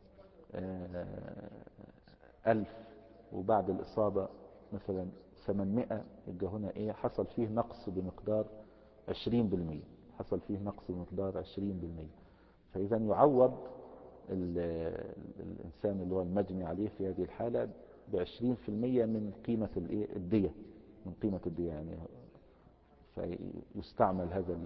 1000 وبعد الإصابة مثلا 800، يبقى هنا حصل فيه نقص بمقدار 20%، حصل فيه نقص بمقدار 20%. فإذا يعوض الإنسان اللي هو المجني عليه في هذه الحالة ب20% من قيمة الدية، من قيمة الدية يعني. فيستعمل هذا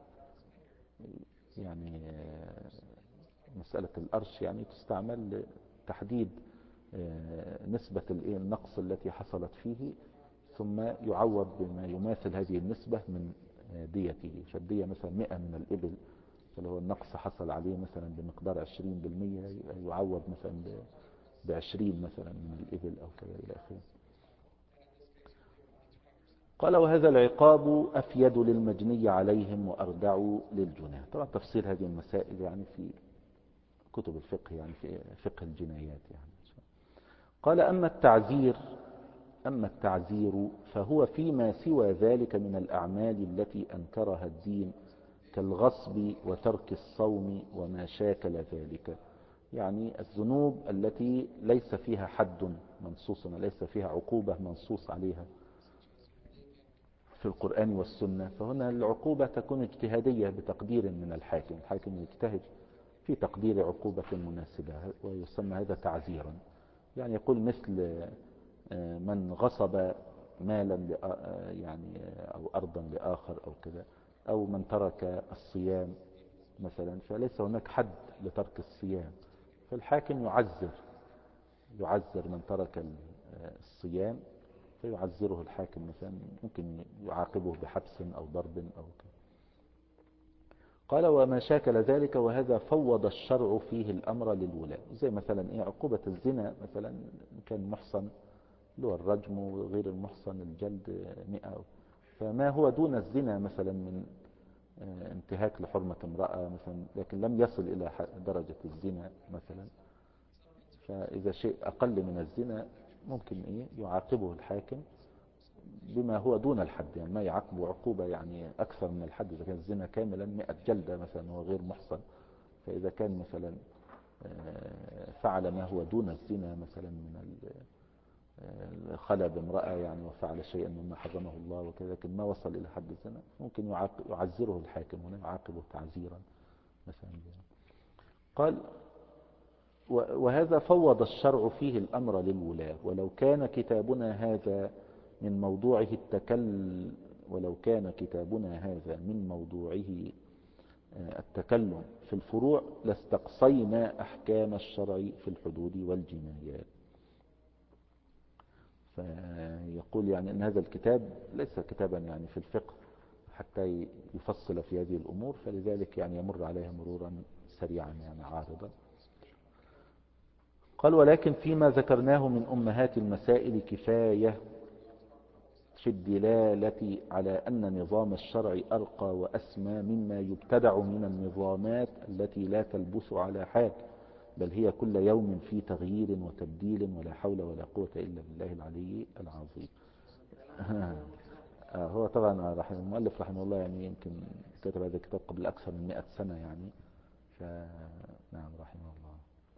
يعني مسألة الأرش يعني تستعمل لتحديد نسبة النقص التي حصلت فيه، ثم يعوض بما يماثل هذه النسبة من ديته. فالدية مثلا 100 من الإبل، فلو النقص حصل عليه مثلا بمقدار 20%، يعوض مثلا ب20 مثلا من الإبل أو كذا إلى آخره. قال: وهذا العقاب أفيد للمجني عليهم وأردع للجناه. طبعا تفصيل هذه المسائل يعني في كتب الفقه، يعني في فقه الجنايات يعني. قال: أما التعزير فهو فيما سوى ذلك من الأعمال التي أنكرها الدين كالغصب وترك الصوم وما شاكل ذلك. يعني الذنوب التي ليس فيها حد منصوص، ليس فيها عقوبة منصوص عليها في القرآن والسنة، فهنا العقوبة تكون اجتهادية بتقدير من الحاكم. الحاكم يجتهد في تقدير عقوبة مناسبة ويسمى هذا تعزيرا. يعني يقول مثل من غصب مالا يعني أو أرضا لآخر أو كذا، أو من ترك الصيام مثلا، فليس هناك حد لترك الصيام، فالحاكم يعزر من ترك الصيام، فيعزره الحاكم مثلا، ممكن يعاقبه بحبس أو ضرب أو كذا. قال وما شاكل ذلك، وهذا فوض الشرع فيه الأمر للولاة، زي مثلا عقوبة الزنا مثلا، إن كان محصن اللي هو الرجم، وغير المحصن الجلد 100، فما هو دون الزنا مثلا من انتهاك لحرمة امرأة مثلا، لكن لم يصل إلى درجة الزنا مثلا، فإذا شيء أقل من الزنا ممكن يعاقبه الحاكم بما هو دون الحد، يعني ما يعاقبه عقوبة يعني أكثر من الحد. إذا كان الزنا كاملا 100 جلدة مثلا وهو غير محصن، فإذا كان مثلا فعل ما هو دون الزنا مثلا من خلى بامرأة يعني وفعل شيئا مما حرمه الله وكذا، لكن ما وصل إلى حد الزنا، ممكن يعزره الحاكم هنا، يعاقبه تعزيرا مثلا. قال وهذا فوض الشرع فيه الأمر للولاة، ولو كان كتابنا هذا من موضوعه التكلم في الفروع لاستقصينا أحكام الشرع في الحدود والجنايات. فيقول يعني أن هذا الكتاب ليس كتابا يعني في الفقه حتى يفصل في هذه الأمور، فلذلك يعني يمر عليها مرورا سريعا يعني عارضا. قال ولكن فيما ذكرناه من أمهات المسائل كفاية في الدلالة على أن نظام الشرع أرقى وأسمى مما يبتدع من النظامات التي لا تلبث على حال، بل هي كل يوم في تغيير وتبديل، ولا حول ولا قوة إلا بالله العلي العظيم. هو طبعا المؤلف رحمه الله يعني يمكن كتب هذا الكتاب قبل أكثر من 100 سنة يعني، نعم رحمه الله.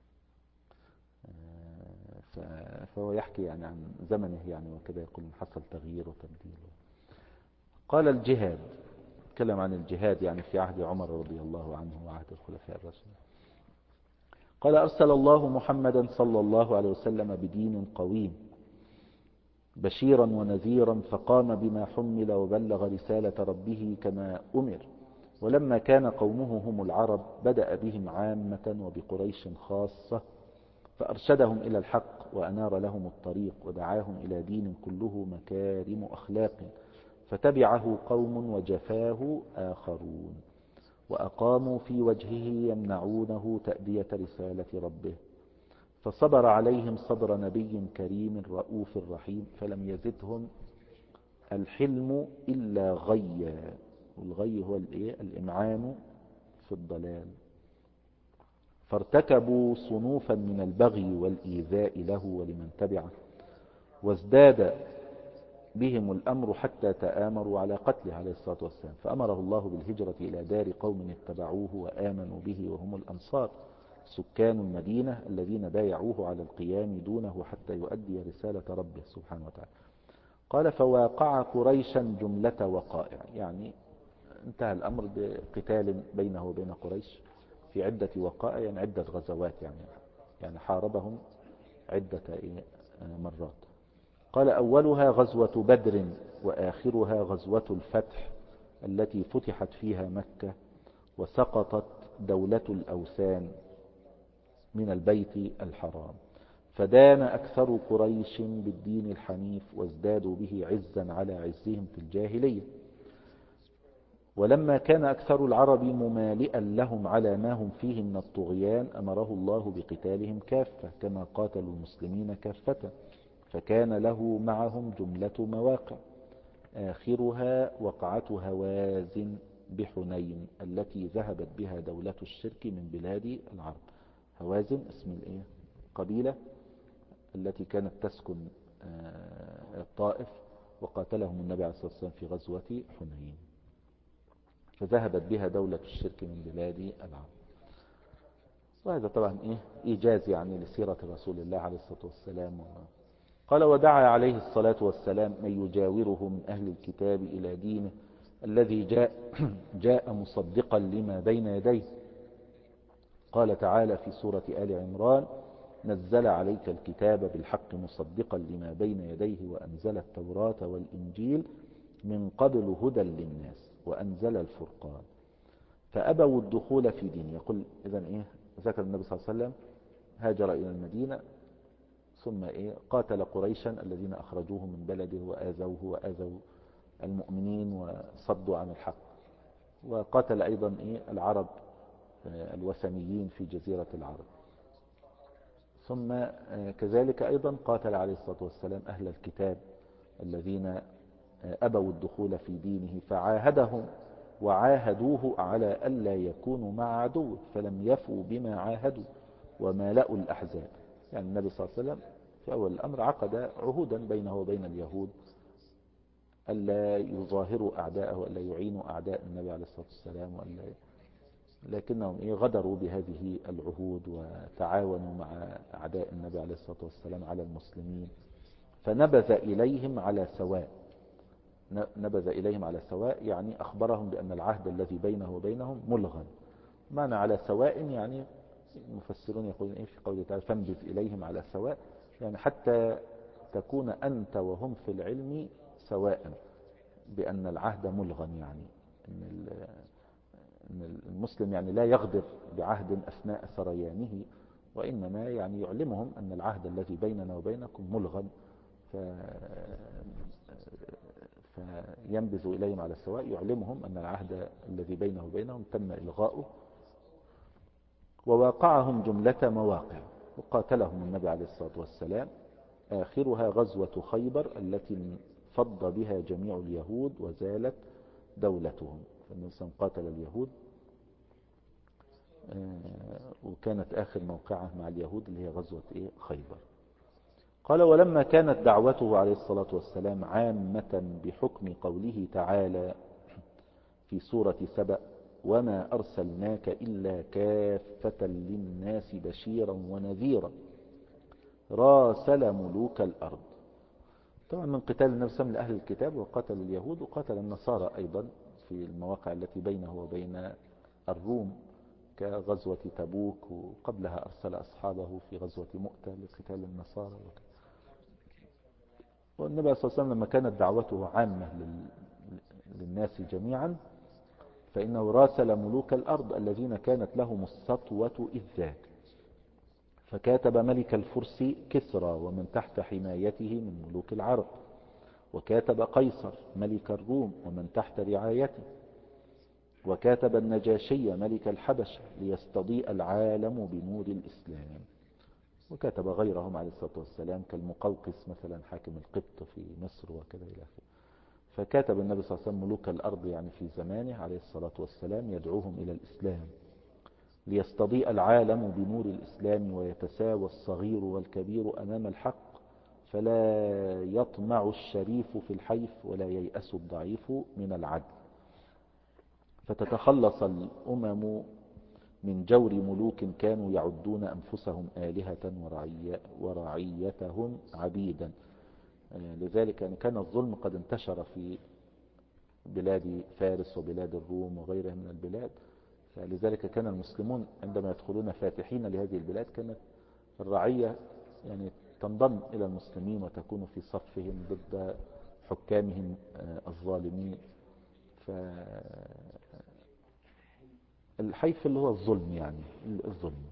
فهو يحكي يعني عن زمنه يعني وكذا، يقول حصل تغيير وتبديل. قال الجهاد، تكلم عن الجهاد يعني في عهد عمر رضي الله عنه وعهد الخلفاء الراشدين. قال أرسل الله محمدا صلى الله عليه وسلم بدين قويم بشيرا ونذيرا، فقام بما حمل وبلغ رسالة ربه كما أمر. ولما كان قومه هم العرب بدأ بهم عامة وبقريش خاصة، فأرشدهم إلى الحق وأنار لهم الطريق ودعاهم إلى دين كله مكارم أخلاق، فتبعه قوم وجفاه آخرون، وأقاموا في وجهه يمنعونه تأدية رسالة ربه، فصبر عليهم صبر نبي كريم رؤوف رحيم، فلم يزدهم الحلم إلا غيا، والغي هو الإمعان في الضلال، فارتكبوا صنوفا من البغي والإيذاء له ولمن تبعه، وازداد بهم الأمر حتى تآمروا على قتله عليه الصلاة والسلام، فأمره الله بالهجرة إلى دار قوم اتبعوه وآمنوا به وهم الأنصار سكان المدينة الذين بايعوه على القيام دونه حتى يؤدي رسالة ربه سبحانه وتعالى. قال فواقع قريشا جملة وقائع، يعني انتهى الأمر بقتال بينه وبين قريش في عدة وقائع، يعني عدة غزوات يعني حاربهم عدة مرات. قال أولها غزوة بدر، وآخرها غزوة الفتح التي فتحت فيها مكة وسقطت دولة الأوثان من البيت الحرام، فدان أكثر قريش بالدين الحنيف وازدادوا به عزا على عزهم في الجاهلية. ولما كان أكثر العرب ممالئا لهم على ما هم فيه من الطغيان، أمره الله بقتالهم كافة كما قاتلوا المسلمين كافة، فكان له معهم جملة مواقع، آخرها وقعة هوازن بحنين التي ذهبت بها دولة الشرك من بلاد العرب. هوازن اسم قبيلة التي كانت تسكن الطائف، وقاتلهم النبي عليه الصلاة والسلام في غزوة حنين، فذهبت بها دولة الشرك من بلاد العرب. وهذا طبعا إيجاز يعني لسيرة رسول الله عليه الصلاة والسلام. قال ودعا عليه الصلاة والسلام من يجاوره من أهل الكتاب إلى دينه الذي جاء مصدقا لما بين يديه. قال تعالى في سورة آل عمران نزل عليك الكتاب بالحق مصدقا لما بين يديه وأنزل التوراة والإنجيل من قبل هدى للناس وأنزل الفرقان فأبوا الدخول في دينه. يقول إذن ذكر النبي صلى الله عليه وسلم هاجر إلى المدينة ثم قاتل قريشا الذين أخرجوه من بلده وآذوه وآذوا المؤمنين وصدوا عن الحق، وقاتل أيضا العرب الوثنيين في جزيرة العرب، ثم كذلك أيضا قاتل عليه الصلاة والسلام أهل الكتاب الذين أبوا الدخول في دينه فعاهدهم وعاهدوه على ألا يكونوا مع عدوه فلم يفوا بما عاهدوا ومالأوا الأحزاب. يعني النبي صلى الله عليه وسلم في أول الأمر عقد عهودا بينه وبين اليهود ألا يظاهروا أعداءه وألا يعينوا أعداء النبي عليه الصلاة والسلام لكنهم غدروا بهذه العهود وتعاونوا مع أعداء النبي عليه الصلاة والسلام على المسلمين، فنبذ إليهم على سواء. نبذ إليهم على سواء يعني أخبرهم بأن العهد الذي بينه وبينهم ملغى. معنى على سواء يعني المفسرون يقولون في قوله تعالى فانبذ إليهم على سواء، يعني حتى تكون أنت وهم في العلم سواء بأن العهد ملغى، يعني أن المسلم يعني لا يغدر بعهد أثناء سريانه، وإنما يعني يعلمهم أن العهد الذي بيننا وبينكم ملغى، فينبذ إليهم على السواء يعلمهم أن العهد الذي بينه وبينهم تم إلغاؤه. وواقعهم جملة مواقع وقاتلهم النبي عليه الصلاة والسلام، آخرها غزوة خيبر التي فض بها جميع اليهود وزالت دولتهم. فالنبي صلى الله عليه وسلم قاتل اليهود وكانت آخر موقعة مع اليهود اللي هي غزوة خيبر. قال ولما كانت دعوته عليه الصلاة والسلام عامة بحكم قوله تعالى في سورة سبأ وما أرسلناك إلا كافة للناس بشيرا ونذيرا راسل ملوك الأرض. طبعا من قتال النبي صلى الله عليه وسلم لأهل الكتاب وقتل اليهود وقتل النصارى أيضا في المواقع التي بينه وبين الروم كغزوة تبوك، وقبلها أرسل أصحابه في غزوة مؤتة لقتال النصارى. والنبي صلى الله عليه وسلم لما كانت دعوته عامة للناس جميعا فإنه راسل ملوك الأرض الذين كانت لهم السطوة إذ ذاك، فكاتب ملك الفرس كسرى ومن تحت حمايته من ملوك العرب، وكاتب قيصر ملك الروم ومن تحت رعايته، وكاتب النجاشي ملك الحبشة ليستضيء العالم بنور الإسلام، وكاتب غيرهم عليه الصلاة والسلام كالمقوقس مثلا حاكم القبط في مصر وكذا إلى آخره. فكاتب النبي صلى الله عليه وسلم ملوك الأرض يعني في زمانه عليه الصلاة والسلام يدعوهم إلى الإسلام ليستضيء العالم بنور الإسلام ويتساوى الصغير والكبير أمام الحق، فلا يطمع الشريف في الحيف ولا ييأس الضعيف من العدل، فتتخلص الأمم من جور ملوك كانوا يعدون أنفسهم آلهة ورعيتهم عبيدا. لذلك يعني كان الظلم قد انتشر في بلاد فارس وبلاد الروم وغيرها من البلاد، فلذلك كان المسلمون عندما يدخلون فاتحين لهذه البلاد كانت الرعية يعني تنضم إلى المسلمين وتكون في صفهم ضد حكامهم الظالمين. فالحيف اللي هو الظلم، يعني الظلم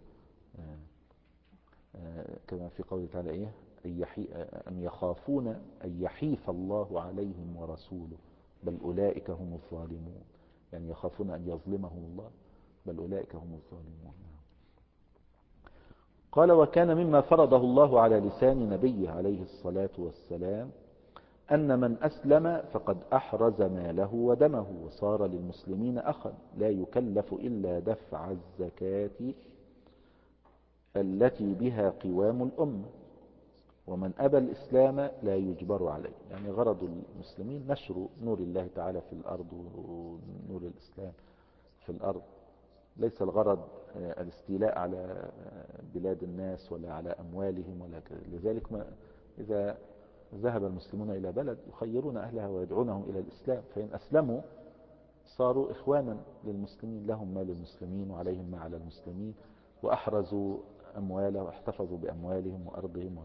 كما في قوله تعالى أم يخافون أن يحيف الله عليهم ورسوله بل أولئك هم الظالمون، يعني يخافون أن يظلمهم الله بل أولئك هم الظالمون. قال وكان مما فرضه الله على لسان نبيه عليه الصلاة والسلام أن من أسلم فقد أحرز ماله ودمه وصار للمسلمين أخا لا يكلف إلا دفع الزكاة التي بها قوام الأمة، ومن أبى الإسلام لا يجبر عليه. يعني غرض المسلمين نشر نور الله تعالى في الأرض ونور الإسلام في الأرض، ليس الغرض الاستيلاء على بلاد الناس ولا على أموالهم ولا كذا. لذلك إذا ذهب المسلمون إلى بلد يخيرون أهلها ويدعونهم إلى الإسلام، فإن أسلموا صاروا إخوانا للمسلمين، لهم ما للمسلمين وعليهم ما على المسلمين، وأحرزوا أمواله واحتفظوا بأموالهم وأرضهم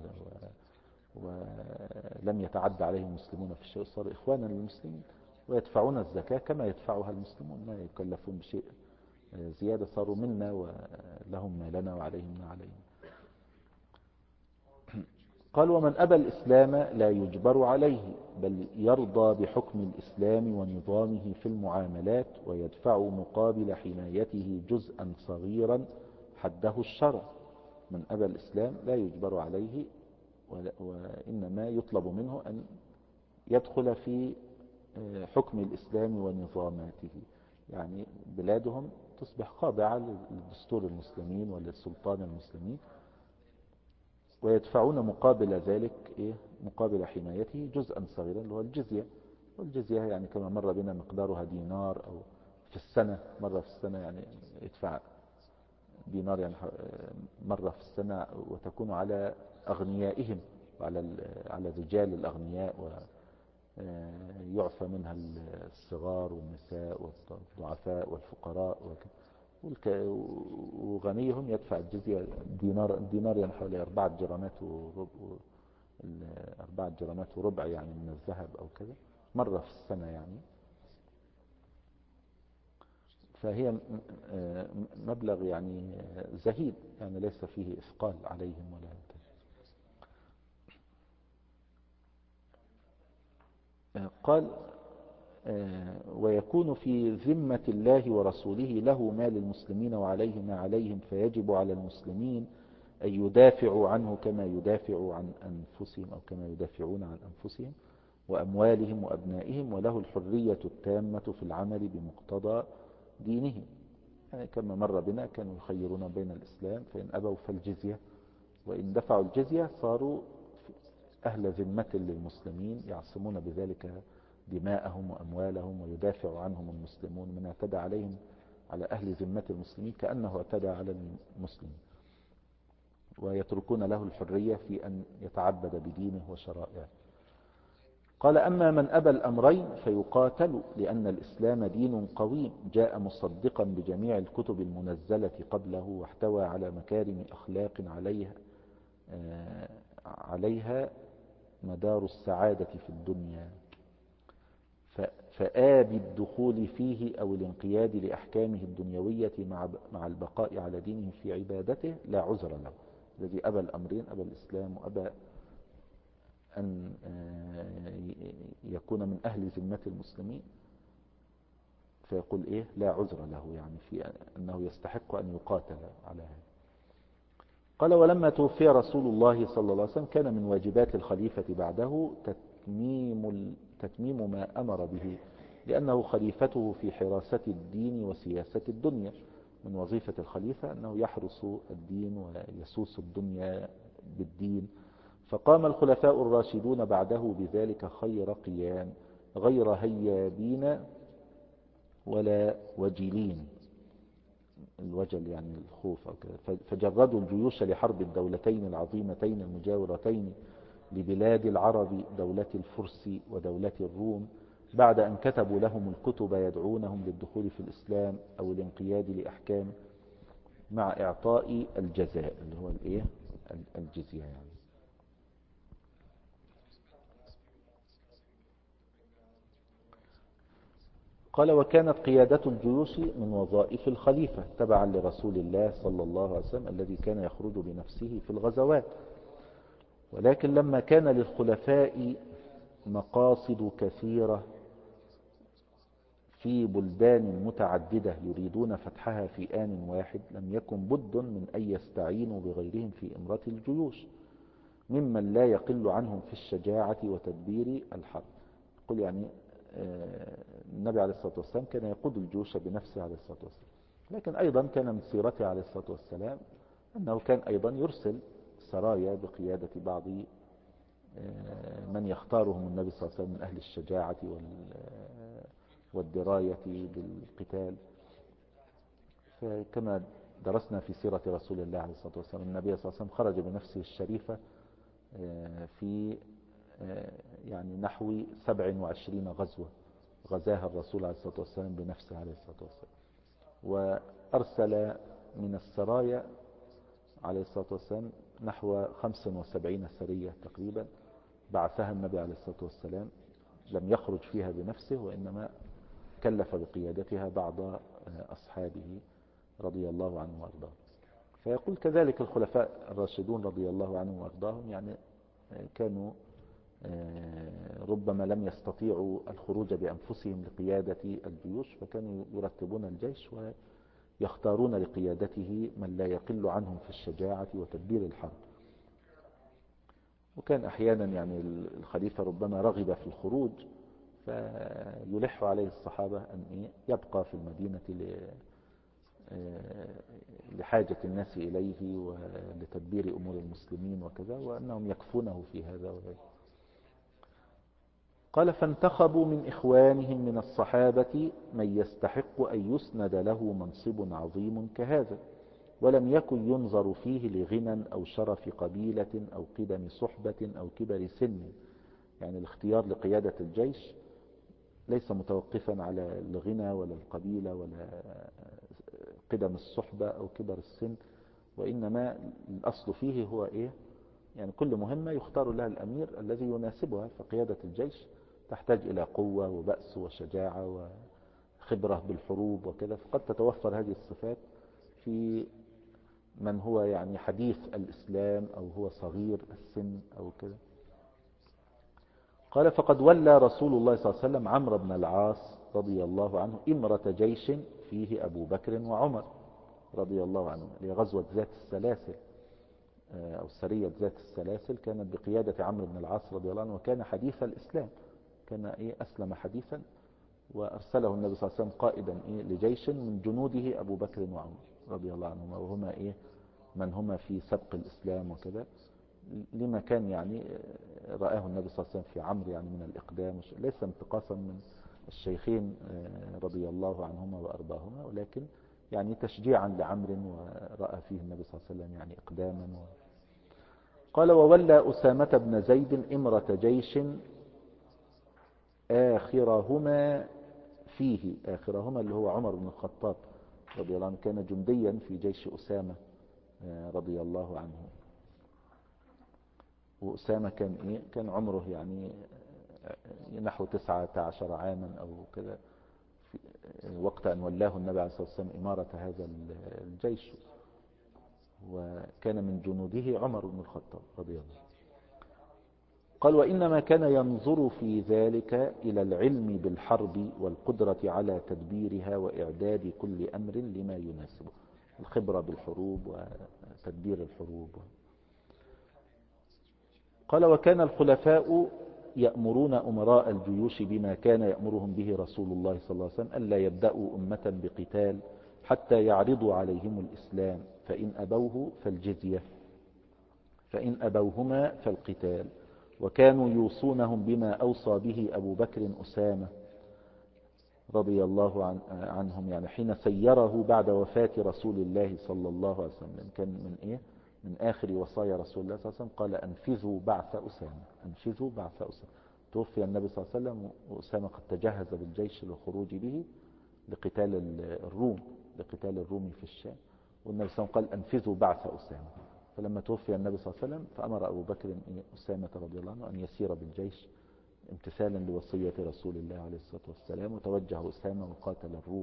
ولم يتعد عليهم المسلمون في الشيء، صاروا إخوانا للمسلمين ويدفعون الزكاة كما يدفعها المسلمون، ما يكلفون بشيء زيادة، صاروا منا ولهم ما لنا وعليهم ما عليهم. قال ومن أبى الإسلام لا يجبر عليه، بل يرضى بحكم الإسلام ونظامه في المعاملات، ويدفع مقابل حمايته جزءا صغيرا حده الشرع. من أبى الإسلام لا يجبر عليه، وإنما يطلب منه أن يدخل في حكم الإسلام ونظاماته، يعني بلادهم تصبح خاضعة لدستور المسلمين وللسلطان المسلمين، ويدفعون مقابل ذلك مقابل حمايته جزءا صغيرا اللي هو الجزية. والجزية يعني كما مر بنا مقدارها دينار، أو في السنة مرة في السنة، يعني يدفع دينار يعني مرة في السنة، وتكون على أغنيائهم على الرجال الأغنياء، ويعفى منها الصغار والنساء والضعفاء والفقراء وغنيهم يدفع الجزية دينار يعني حوالي 4 جرامات وربع، 4 جرامات وربع يعني من الذهب أو كذا، مرة في السنة يعني. فهي مبلغ يعني زهيد، يعني ليس فيه إثقال عليهم ولا قال ويكون في ذمة الله ورسوله له ما للمسلمين وعليه ما عليهم، فيجب على المسلمين أن يدافعوا عنه كما يدافعوا عن أنفسهم، أو كما يدافعون عن أنفسهم وأموالهم وأبنائهم، وله الحرية التامة في العمل بمقتضى دينهم. يعني كما مر بنا كانوا يخيرون بين الإسلام، فإن أبوا فالجزية، وإن دفعوا الجزية صاروا أهل ذمة للمسلمين، يعصمون بذلك دماءهم وأموالهم، ويدافع عنهم المسلمون. من اعتدى عليهم على أهل ذمة المسلمين كأنه اعتدى على المسلمين، ويتركون له الحرية في أن يتعبد بدينه وشرائعه. قال أما من أبى الأمرين فيقاتل، لأن الإسلام دين قويم جاء مصدقا بجميع الكتب المنزلة قبله، واحتوى على مكارم أخلاق عليها مدار السعادة في الدنيا، فآبي الدخول فيه أو الانقياد لأحكامه الدنيوية مع البقاء على دينه في عبادته لا عذر له. الذي أبى الأمرين، أبى الإسلام وأبى أن يكون من أهل ذمة المسلمين، فيقول لا عذر له، يعني في أنه يستحق أن يقاتل على هذا. قال ولما توفي رسول الله صلى الله عليه وسلم كان من واجبات الخليفة بعده تتميم ما أمر به، لأنه خليفته في حراسة الدين وسياسة الدنيا. من وظيفة الخليفة أنه يحرس الدين ويسوس الدنيا بالدين. فقام الخلفاء الراشدون بعده بذلك خير قيام، غير هيابين ولا وجلين، الوجل يعني الخوف أو كذا، فجردوا الجيوش لحرب الدولتين العظيمتين المجاورتين لبلاد العرب، دولة الفرس ودولة الروم، بعد أن كتبوا لهم الكتب يدعونهم للدخول في الإسلام أو الانقياد لأحكام، مع إعطاء الجزاء اللي هو الجزية يعني. قال وكانت قيادة الجيوش من وظائف الخليفة تبعا لرسول الله صلى الله عليه وسلم، الذي كان يخرج بنفسه في الغزوات. ولكن لما كان للخلفاء مقاصد كثيرة في بلدان متعددة يريدون فتحها في آن واحد، لم يكن بد من أن يستعينوا بغيرهم في إمرة الجيوش، ممن لا يقل عنهم في الشجاعة وتدبير الحرب. قل يعني النبي عليه الصلاة والسلام كان يقود الجيوش بنفسه عليه الصلاة والسلام، لكن أيضا كان من سيرته عليه الصلاة والسلام أنه كان أيضا يرسل سرايا بقيادة بعض من يختارهم النبي صلى الله عليه وسلم من أهل الشجاعة والدراية بالقتال. فكما درسنا في سيرة رسول الله عليه الصلاة والسلام، النبي صلى الله عليه وسلم خرج بنفسه الشريفة في يعني نحو 27 غزوة غزاها الرسول عليه الصلاة والسلام بنفسه عليه الصلاة والسلام، وأرسل من السرايا عليه الصلاة والسلام نحو 75 سرية تقريبا بعثها النبي عليه الصلاة والسلام، لم يخرج فيها بنفسه وإنما كلف بقيادتها بعض أصحابه رضي الله عنه وأرضاه. فيقول كذلك الخلفاء الراشدون رضي الله عنهم وأرضاهم، يعني كانوا ربما لم يستطيعوا الخروج بأنفسهم لقيادة الجيوش، فكانوا يرتبون الجيش ويختارون لقيادته من لا يقل عنهم في الشجاعة وتدبير الحرب. وكان أحيانا يعني الخليفة ربما رغب في الخروج فيلح عليه الصحابة أن يبقى في المدينة لحاجة الناس إليه ولتدبير أمور المسلمين وكذا، وأنهم يكفونه في هذا وذلك. قال فانتخبوا من إخوانهم من الصحابة من يستحق أن يسند له منصب عظيم كهذا، ولم يكن ينظر فيه لغنى أو شرف قبيلة أو قدم صحبة أو كبر سن. يعني الاختيار لقيادة الجيش ليس متوقفا على الغنى ولا القبيلة ولا قدم الصحبة أو كبر السن، وإنما الأصل فيه هو إيه؟ يعني كل مهمة يختار لها الأمير الذي يناسبها. فقيادة الجيش تحتاج إلى قوة وبأس وشجاعة وخبرة بالحروب وكذا، فقد تتوفر هذه الصفات في من هو يعني حديث الإسلام أو هو صغير السن أو كذا. قال فقد ولى رسول الله صلى الله عليه وسلم عمرو بن العاص رضي الله عنه إمرة جيش فيه أبو بكر وعمر رضي الله عنهم، لغزوة ذات السلاسل أو سرية ذات السلاسل، كانت بقيادة عمرو بن العاص رضي الله عنه، وكان حديث الإسلام، كان أسلم حديثا، وأرسله النبي صلى الله عليه وسلم قائدا لجيش من جنوده أبو بكر وعمر رضي الله عنهما، وهما من هما في سبق الإسلام وكذا، لما كان يعني رآه النبي صلى الله عليه وسلم في عمرو يعني من الإقدام، ليس انتقاصا من الشيخين رضي الله عنهما وأرضاهما، ولكن يعني تشجيعا لعمرو، ورأى فيه النبي صلى الله عليه وسلم يعني إقداما قال وولى أسامة بن زيد إمرة جيش آخرهما فيه، آخرهما اللي هو عمر بن الخطاب رضي الله عنه، كان جنديا في جيش أسامة رضي الله عنه. وأسامة كان عمره يعني نحو 19 عاما أو كذا وقت أن ولاه النبي عليه الصلاة والسلام إمارة هذا الجيش، وكان من جنوده عمر بن الخطاب رضي الله عنه. قال وإنما كان ينظر في ذلك إلى العلم بالحرب والقدرة على تدبيرها وإعداد كل أمر لما يناسبه، الخبرة بالحروب وتدبير الحروب. قال وكان الخلفاء يأمرون أمراء الجيوش بما كان يأمرهم به رسول الله صلى الله عليه وسلم، ألا يبدأوا أمة بقتال حتى يعرضوا عليهم الإسلام، فإن أبوه فالجزية، فإن أبوهما فالقتال. وكانوا يوصونهم بما أوصى به أبو بكر أسامة رضي الله عنهم، يعني حين سيره بعد وفاة رسول الله صلى الله عليه وسلم، كان من آخر وصايا رسول الله صلى الله عليه وسلم قال أنفذوا بعث أسامة، أنفذوا بعث أسامة. توفي النبي صلى الله عليه وسلم وأسامة قد تجهز بالجيش للخروج به لقتال الروم، لقتال الروم في الشام، والنبي صلى الله عليه وسلم قال أنفذوا بعث أسامة. فلما توفي النبي صلى الله عليه وسلم فأمر أبو بكر أسامة رضي الله عنه أن يسير بالجيش امتثالا لوصية رسول الله عليه الصلاة والسلام، وتوجه أسامة وقاتل الروم.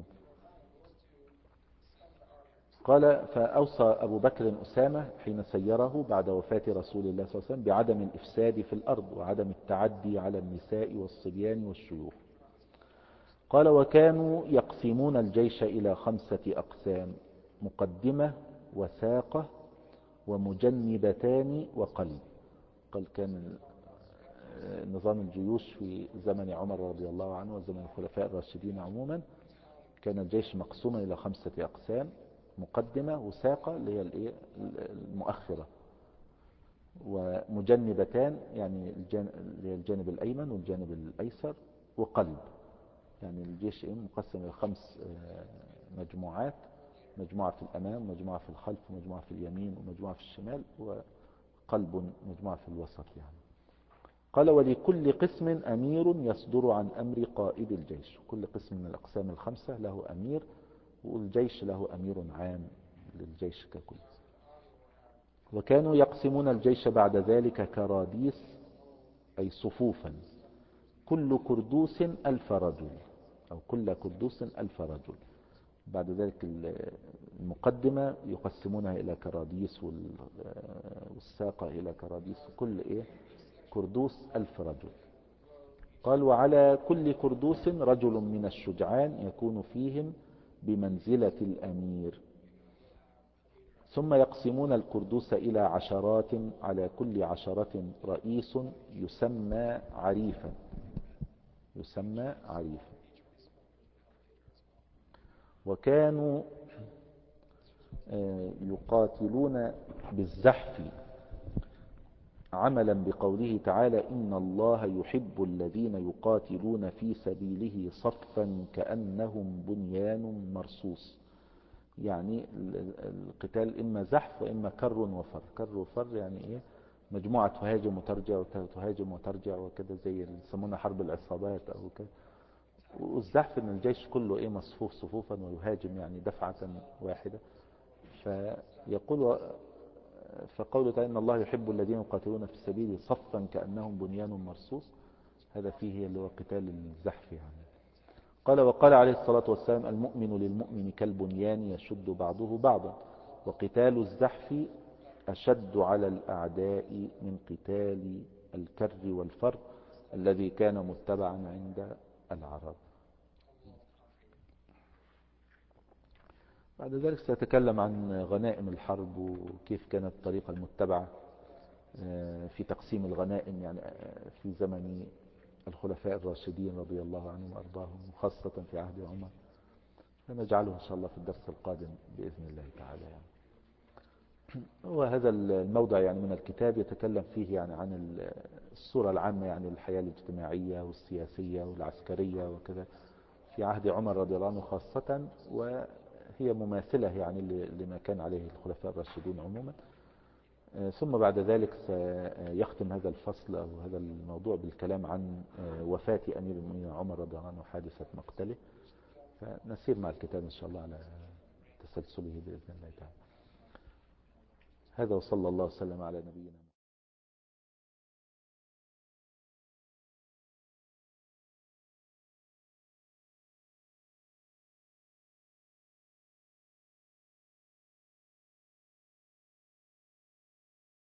قال فأوصى أبو بكر أسامة حين سيره بعد وفاة رسول الله صلى الله عليه وسلم بعدم الإفساد في الأرض وعدم التعدي على النساء والصبيان والشيوخ. قال وكانوا يقسمون الجيش إلى 5 أقسام: مقدمة وساقة ومجنبتان وقلب. قال كان نظام الجيوش في زمن عمر رضي الله عنه وزمن الخلفاء الراشدين عموما، كان الجيش مقسوما إلى 5 أقسام: مقدمة وساقة اللي هي المؤخرة، ومجنبتان يعني الجانب الأيمن والجانب الأيسر، وقلب. يعني الجيش مقسم إلى 5 مجموعات: مجموعة في الأمام، مجموعة في الخلف، مجموعة في اليمين، ومجموعة في الشمال، وقلب مجموعة في الوسط يعني. قال ولكل قسم أمير يصدر عن أمر قائد الجيش، كل قسم من الأقسام ال5 له أمير، والجيش له أمير عام للجيش ككل. وكانوا يقسمون الجيش بعد ذلك كراديس أي صفوفا، كل كردوس 1000 رجل، أو كل كردوس 1000 رجل. بعد ذلك المقدمة يقسمونها إلى كراديس، والساقة إلى كراديس، كل كردوس 1000 رجل. قال وعلى كل كردوس رجل من الشجعان يكون فيهم بمنزلة الأمير. ثم يقسمون الكردوس إلى عشرات، على كل عشرة رئيس يسمى عريفا، يسمى عريفا. وكانوا يقاتلون بالزحف عملا بقوله تعالى إن الله يحب الذين يقاتلون في سبيله صفا كأنهم بنيان مرصوص. يعني القتال إما زحف وإما كر وفر. كر وفر يعني مجموعة تهاجم وترجع وتهاجم وترجع وكذا، زي اللي يسمونها حرب العصابات أو كذا. والزحف إن الجيش كله مصفوف صفوفا ويهاجم يعني دفعة واحدة. فيقول فقوله تعالى إن الله يحب الذين يقاتلون في سبيله صفا كأنهم بنيان مرصوص، هذا فيه اللي هو قتال الزحف يعني. قال وقال عليه الصلاة والسلام المؤمن للمؤمن كالبنيان يشد بعضه بعضا، وقتال الزحف أشد على الأعداء من قتال الكر والفر الذي كان متبعا عند العرب. بعد ذلك سيتكلم عن غنائم الحرب وكيف كانت الطريقة المتبعة في تقسيم الغنائم، يعني في زمن الخلفاء الراشدين رضي الله عنهم وأرضاهم، وخاصة في عهد عمر. فنجعله إن شاء الله في الدرس القادم بإذن الله تعالى يعني. وهذا الموضع يعني من الكتاب يتكلم فيه يعني عن الصورة العامة يعني الحياة الاجتماعية والسياسية والعسكرية وكذا في عهد عمر رضي الله عنه خاصة، وهي مماثلة يعني لما كان عليه الخلفاء الراشدون عموما. ثم بعد ذلك سيختم هذا الفصل أو هذا الموضوع بالكلام عن وفاة أمير المؤمنين عمر رضي الله عنه، حادثة مقتله. فنسير مع الكتاب إن شاء الله على تسلسله بإذن الله تعالى. هذا وصلى الله وسلم على نبينا.